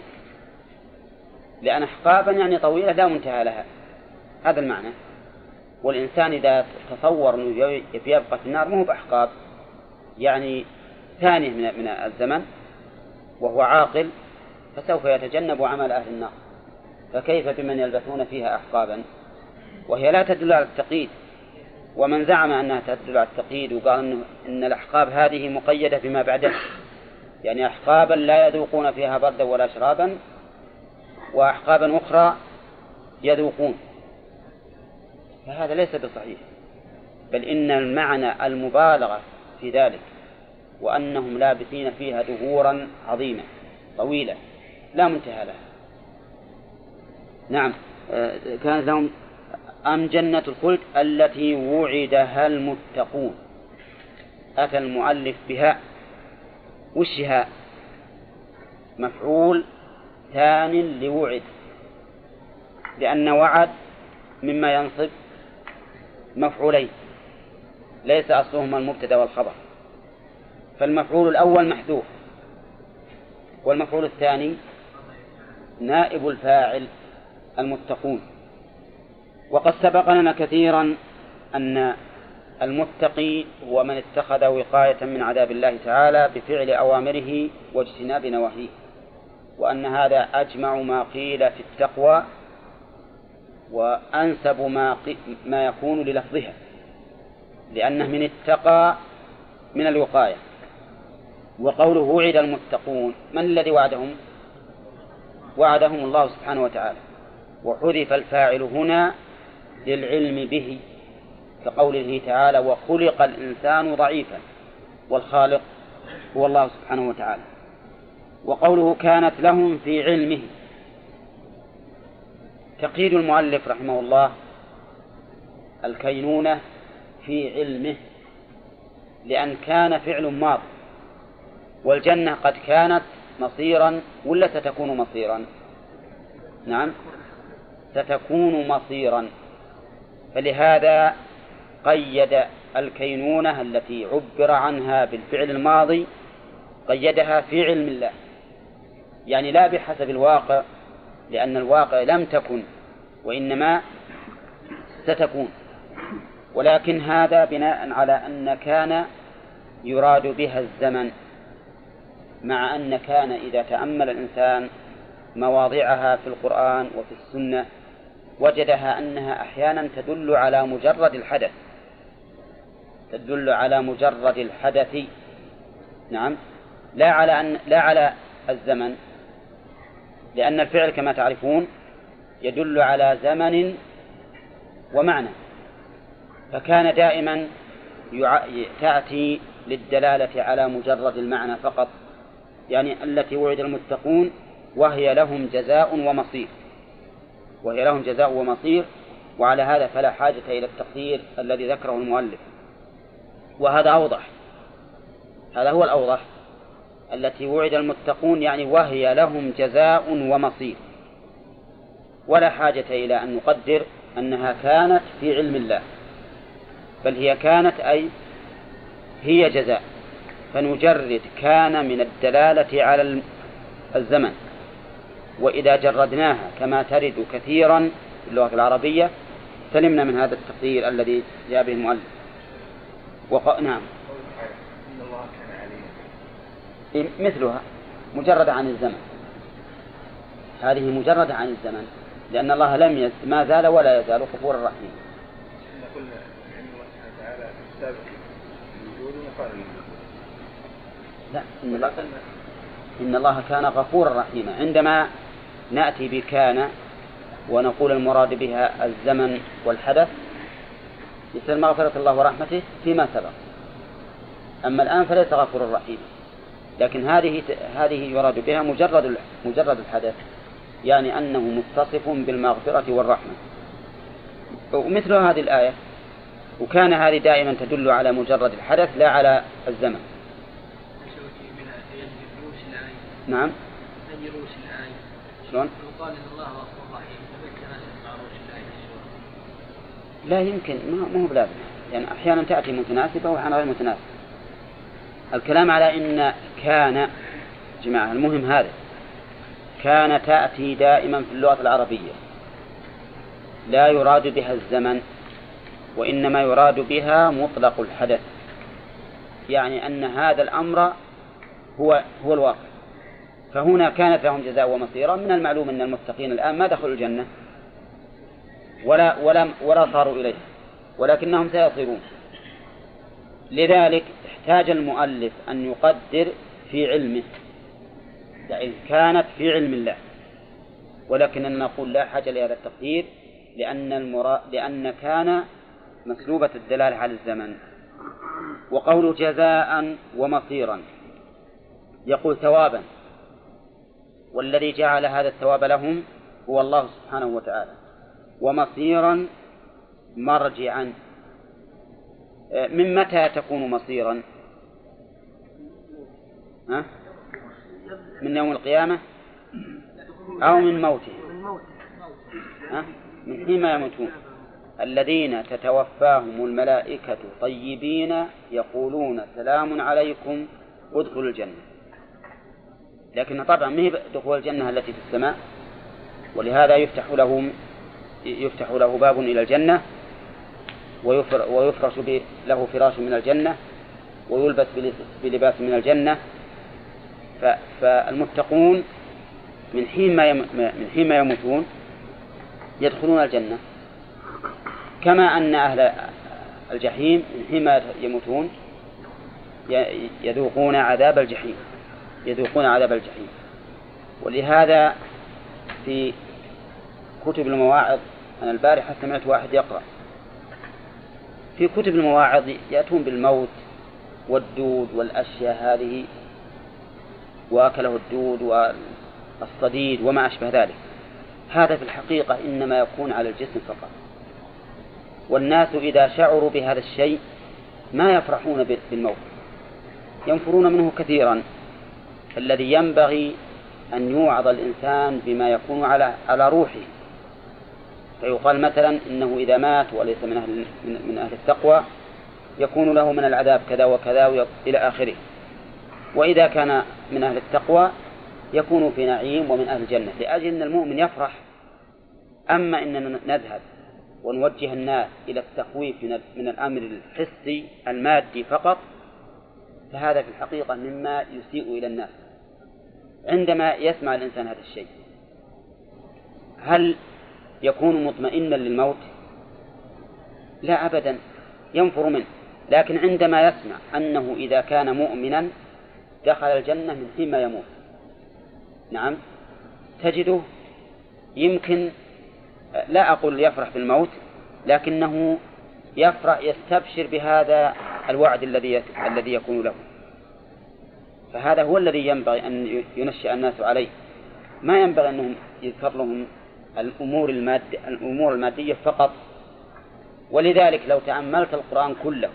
لأن أحقابا يعني طويلة لا منتهى لها، هذا المعنى. والإنسان إذا تصور أنه يبقى في النار مو بأحقاب، يعني ثانية من الزمن وهو عاقل، فسوف يتجنب عمل أهل النار، فكيف بمن يلبثون فيها أحقابا وهي لا تدل على التقييد. ومن زعم أنها تدل على التقييد وقال إن الأحقاب هذه مقيدة بما بعدها، يعني أحقابا لا يذوقون فيها بردا ولا شرابا وأحقابا أخرى يذوقون، فهذا ليس بصحيح، بل إن المعنى المبالغة في ذلك، وأنهم لابثين فيها دهورا عظيمة طويلة لا منتهى لها. نعم، كانت لهم أم جنة الخلد التي وعدها المتقون. أتى المؤلف بها، وشها مفعول ثان لوعد، لأن وعد مما ينصب مفعولين ليس أصلهما المبتدأ والخبر، فالمفعول الأول محذوف والمفعول الثاني نائب الفاعل المتقون. وقد سبق لنا كثيرا أن المتقي هو من اتخذ وقاية من عذاب الله تعالى بفعل أوامره واجتناب نواهيه، وأن هذا أجمع ما قيل في التقوى وأنسب ما يكون للفظها، لأنه من اتقى من الوقاية. وقوله وعد المتقون، من الذي وعدهم؟ وعدهم الله سبحانه وتعالى، وحذف الفاعل هنا للعلم به، كقوله تعالى وخلق الإنسان ضعيفا، والخالق هو الله سبحانه وتعالى. وقوله كانت لهم في علمه، تقييد المؤلف رحمه الله الكينونة في علمه، لأن كان فعل ماض، والجنة قد كانت مصيرا ولا ستكون مصيرا؟ نعم ستكون مصيرا، فلهذا قيد الكينونة التي عبر عنها بالفعل الماضي قيدها في علم الله، يعني لا بحسب الواقع، لأن الواقع لم تكن وإنما ستكون، ولكن هذا بناء على أن كان يراد بها الزمن، مع أن كان إذا تأمل الإنسان مواضعها في القرآن وفي السنة وجدها أنها أحيانا تدل على مجرد الحدث، تدل على مجرد الحدث، نعم، لا على الزمن، لأن الفعل كما تعرفون يدل على زمن ومعنى، فكان دائما تأتي للدلالة على مجرد المعنى فقط، يعني التي وعد المتقون وهي لهم جزاء ومصير، وهي لهم جزاء ومصير، وعلى هذا فلا حاجة إلى التقدير الذي ذكره المؤلف، وهذا أوضح، هذا هو الأوضح، التي وعد المتقون يعني وهي لهم جزاء ومصير، ولا حاجة إلى أن نقدر أنها كانت في علم الله، بل هي كانت أي هي جزاء، فنجرد كان من الدلالة على الزمن، وإذا جردناها كما ترد كثيرا في اللغة العربية سلمنا من هذا التقدير الذي جاء به المؤلف. نعم، إن الله كان عليما، مثلها مجرد عن الزمن، هذه مجردة عن الزمن، لأن الله لم ما زال ولا يزال غفورا رحيما. إحنا قلنا إن الله سبحانه وتعالى سابق الوجود ومقارن الوجود. لا، إن الله كان غفورا رحيما، عندما نأتي بكان ونقول المراد بها الزمن والحدث يصير مغفرة الله ورحمته فيما سبق، أما الآن فليس غفور رحيم. لكن هذه يراد بها مجرد الحدث، يعني أنه متصف بالمغفرة والرحمة. ومثل هذه الآية، وكان هذه دائما تدل على مجرد الحدث لا على الزمن. نعم. شلون؟ قال إن الله غفور رحيم فذكر مع روش الآية. لا يمكن، ما هو بلازم، يعني أحيانا تأتي متناسبة وأحيانا غير متناسبة. الكلام على إن كان جماعة، المهم هذا كان تأتي دائما في اللغة العربية لا يراد بها الزمن، وإنما يراد بها مطلق الحدث، يعني أن هذا الأمر هو الواقع. فهنا كانت لهم جزاء ومصيرا. من المعلوم أن المتقين الآن ما دخلوا الجنة ولا صاروا إليه، ولكنهم سيصيرون. لذلك احتاج المؤلف أن يقدر في علمه، يعني كانت في علم الله، ولكننا نقول لا حاجة لهذا التقدير، لأن كان مسلوبة الدلالة على الزمن. وقول جزاء ومصيرا يقول ثوابا، والذي جعل هذا الثواب لهم هو الله سبحانه وتعالى، ومصيرا مرجعا. من متى تكون مصيرا؟ من يوم القيامة أو من موته؟ من حين يموتون. الذين تتوفاهم الملائكة طيبين يقولون سلام عليكم ادخلوا الجنة. لكن طبعا ما هي دخول الجنة التي في السماء، ولهذا يفتح له باب إلى الجنة، ويفرش له فراش من الجنة، ويلبس بلباس من الجنة. فالمتقون من حين ما يموتون يدخلون الجنة، كما أن أهل الجحيم من حين ما يموتون يذوقون عذاب الجحيم. ولهذا في كتب المواعظ، أنا البارحة سمعت واحد يقرأ في كتب المواعظ يأتون بالموت والدود والأشياء هذه، وأكله الدود والصديد وما أشبه ذلك. هذا في الحقيقة إنما يكون على الجسم فقط، والناس إذا شعروا بهذا الشيء ما يفرحون بالموت، ينفرون منه كثيرا. الذي ينبغي أن يوعظ الإنسان بما يكون على روحه، فيقال مثلا إنه إذا مات وليس من أهل التقوى يكون له من العذاب كذا وكذا إلى آخره، وإذا كان من أهل التقوى يكون في نعيم ومن أهل الجنة، لأجل أن المؤمن يفرح. أما إننا نذهب ونوجه الناس إلى التخويف من الأمر الحسي المادي فقط، فهذا في الحقيقة مما يسيء إلى الناس. عندما يسمع الإنسان هذا الشيء هل يكون مطمئنا للموت؟ لا أبدا، ينفر منه. لكن عندما يسمع أنه إذا كان مؤمنا دخل الجنة من حين ما يموت، نعم، تجده يمكن لا أقول يفرح بالموت، لكنه يستبشر بهذا الوعد الذي يكون له. فهذا هو الذي ينبغي أن ينشأ الناس عليه. ما ينبغي أنهم يذكر لهم الأمور المادية فقط. ولذلك لو تأملت القرآن كله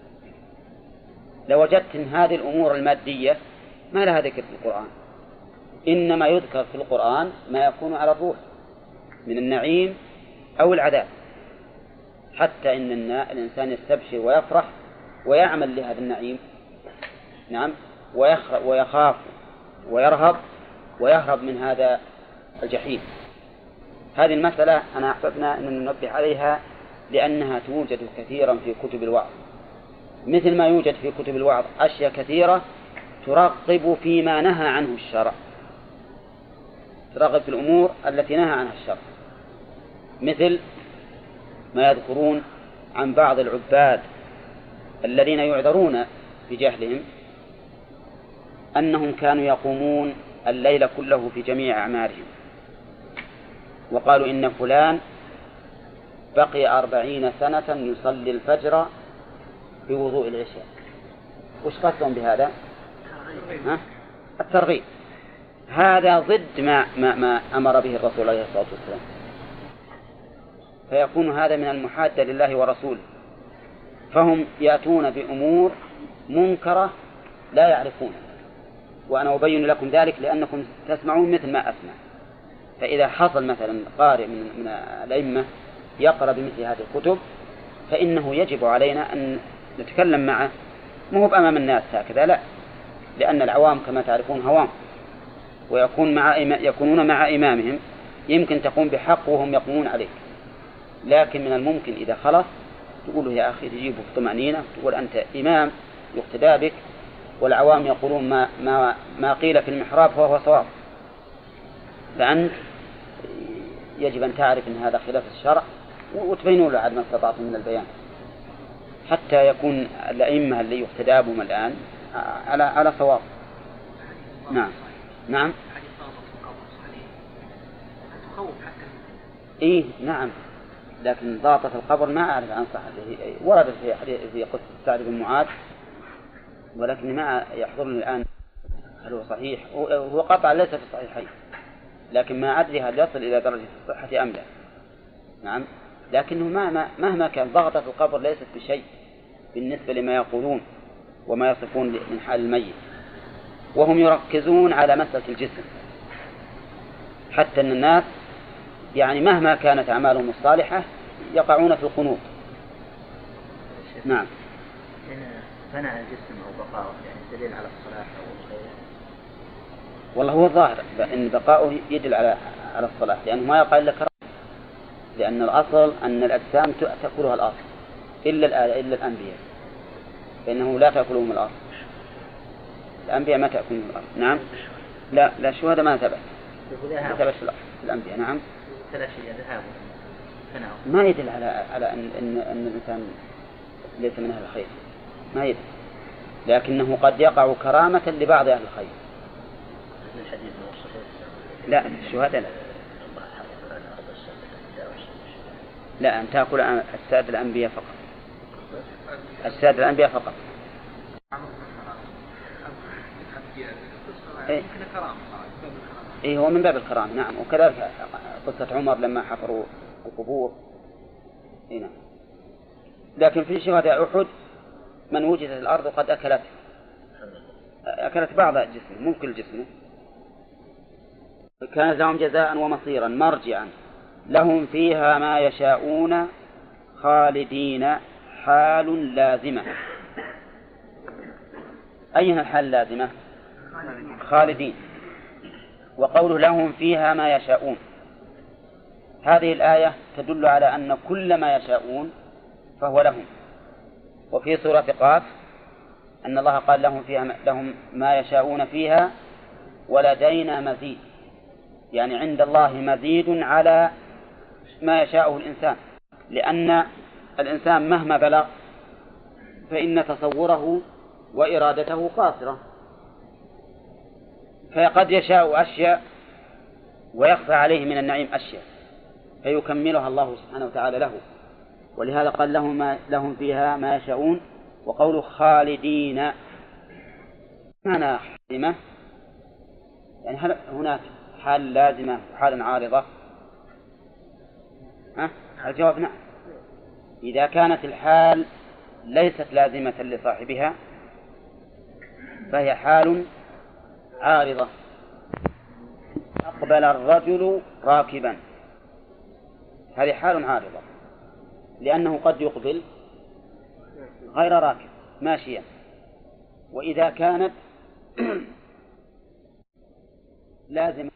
لوجدت أن هذه الأمور المادية ما لها ذكر في القرآن، إنما يذكر في القرآن ما يكون على الروح من النعيم أو العذاب، حتى إن الإنسان يستبشر ويفرح ويعمل لهذا النعيم، نعم، ويخاف ويهرب من هذا الجحيم. هذه المسألة أنا أحببنا أن ننبه عليها لأنها توجد كثيرا في كتب الوعظ، مثل ما يوجد في كتب الوعظ أشياء كثيرة ترغب فيما نهى عنه الشرع، ترغب في الأمور التي نهى عنها الشرع، مثل ما يذكرون عن بعض العباد الذين يعذرون بجهلهم أنهم كانوا يقومون الليل كله في جميع أعمارهم، وقالوا إن فلان بقي 40 سنة يصلي الفجر بوضوء العشاء، وش قصدهم بهذا؟ الترغيب. هذا ضد ما أمر به الرسول عليه الصلاة والسلام، فيكون هذا من المحادة لله ورسوله، فهم يأتون بأمور منكرة لا يعرفون، وأنا أبين لكم ذلك لأنكم تسمعون مثل ما أسمع. فإذا حصل مثلا قارئ من الأئمة يقرأ بمثل هذه الكتب فإنه يجب علينا أن نتكلم معه، مو بأمام الناس هكذا، لا، لأن العوام كما تعرفون هوام، يكونون مع إمامهم، يمكن تقوم بحق وهم يقومون عليك، لكن من الممكن إذا خلص تقول له يا أخي، تجيبه بطمأنينة، تقول أنت إمام يقتدى بك، والعوام يقولون ما قيل في المحراب فهو صواب، فأنت يجب أن تعرف أن هذا خلاف الشرع وتبينوا له عاد ما استطعتم من البيان، حتى يكون الأئمة اللي يقتدى بهم الآن على صواب. نعم نعم. إيه نعم، لكن ضاطة القبر ما أعرف عن صحة، وردت في قصة سعد بن معاذ، ولكن ما يحضرني الآن هل هو صحيح، هو قطع ليس في الصحيحين، لكن ما أدري هل يصل إلى درجة الصحة أم لا. نعم، لكنه مهما كان ضغطة القبر ليست بشيء بالنسبة لما يقولون وما يصفون من حال الميت، وهم يركزون على مسألة الجسم، حتى أن الناس يعني مهما كانت أعمالهم الصالحة يقعون في القنوط. نعم. فناء الجسم أو بقاؤه يعني دليل على الصلاة أو غيره؟ والله هو الظاهر أن بقاؤه يدل على الصلاة، لأنه ما يقع إلا كرامة، لأن الأصل أن الأجسام تأكلها الأرض إلا الأنبياء، فإنه لا تأكلهم الأرض، الأنبياء ما تأكلهم الأرض. نعم. لا الشهداء ما ثبت الأنبياء. نعم. ما يدل على أن الإنسان ليس من أهل الخير، ما يدل، لكنه قد يقع كرامة لبعض أهل الخير. لا الشهداء لا، أن تأكل السادة الأنبياء فقط، السادة الأنبياء فقط. إيه هو من باب الكرامة. نعم. وكذلك قصة عمر لما حفروا القبور. هنا. لكن في شهداء أحد من وجدت الأرض قد أكلت بعض جسمه، ممكن جسمه، كانت لهم جزاء ومصيرا مرجعا لهم فيها ما يشاءون خالدين حال لازمة. أين الحال لازمة؟ خالدين. وقوله لهم فيها ما يشاءون، هذه الآية تدل على أن كل ما يشاءون فهو لهم. وفي سورة قاف أن الله قال لهم ما يشاءون فيها ولدينا مزيد، يعني عند الله مزيد على ما يشاءه الإنسان، لأن الإنسان مهما بلغ فإن تصوره وإرادته قاصرة، فقد يشاء أشياء ويخفى عليه من النعيم أشياء فيكملها الله سبحانه وتعالى له. ولهذا قال لهم فيها ما يشاءون. وقول خالدين معنى حالمة، يعني هل هناك حال لازمة وحال عارضة؟ الجواب نعم. إذا كانت الحال ليست لازمة لصاحبها فهي حال عارضة. أقبل الرجل راكبا، هذه حال عارضة، لأنه قد يقبل غير راكب ماشيا. وإذا كانت لازمة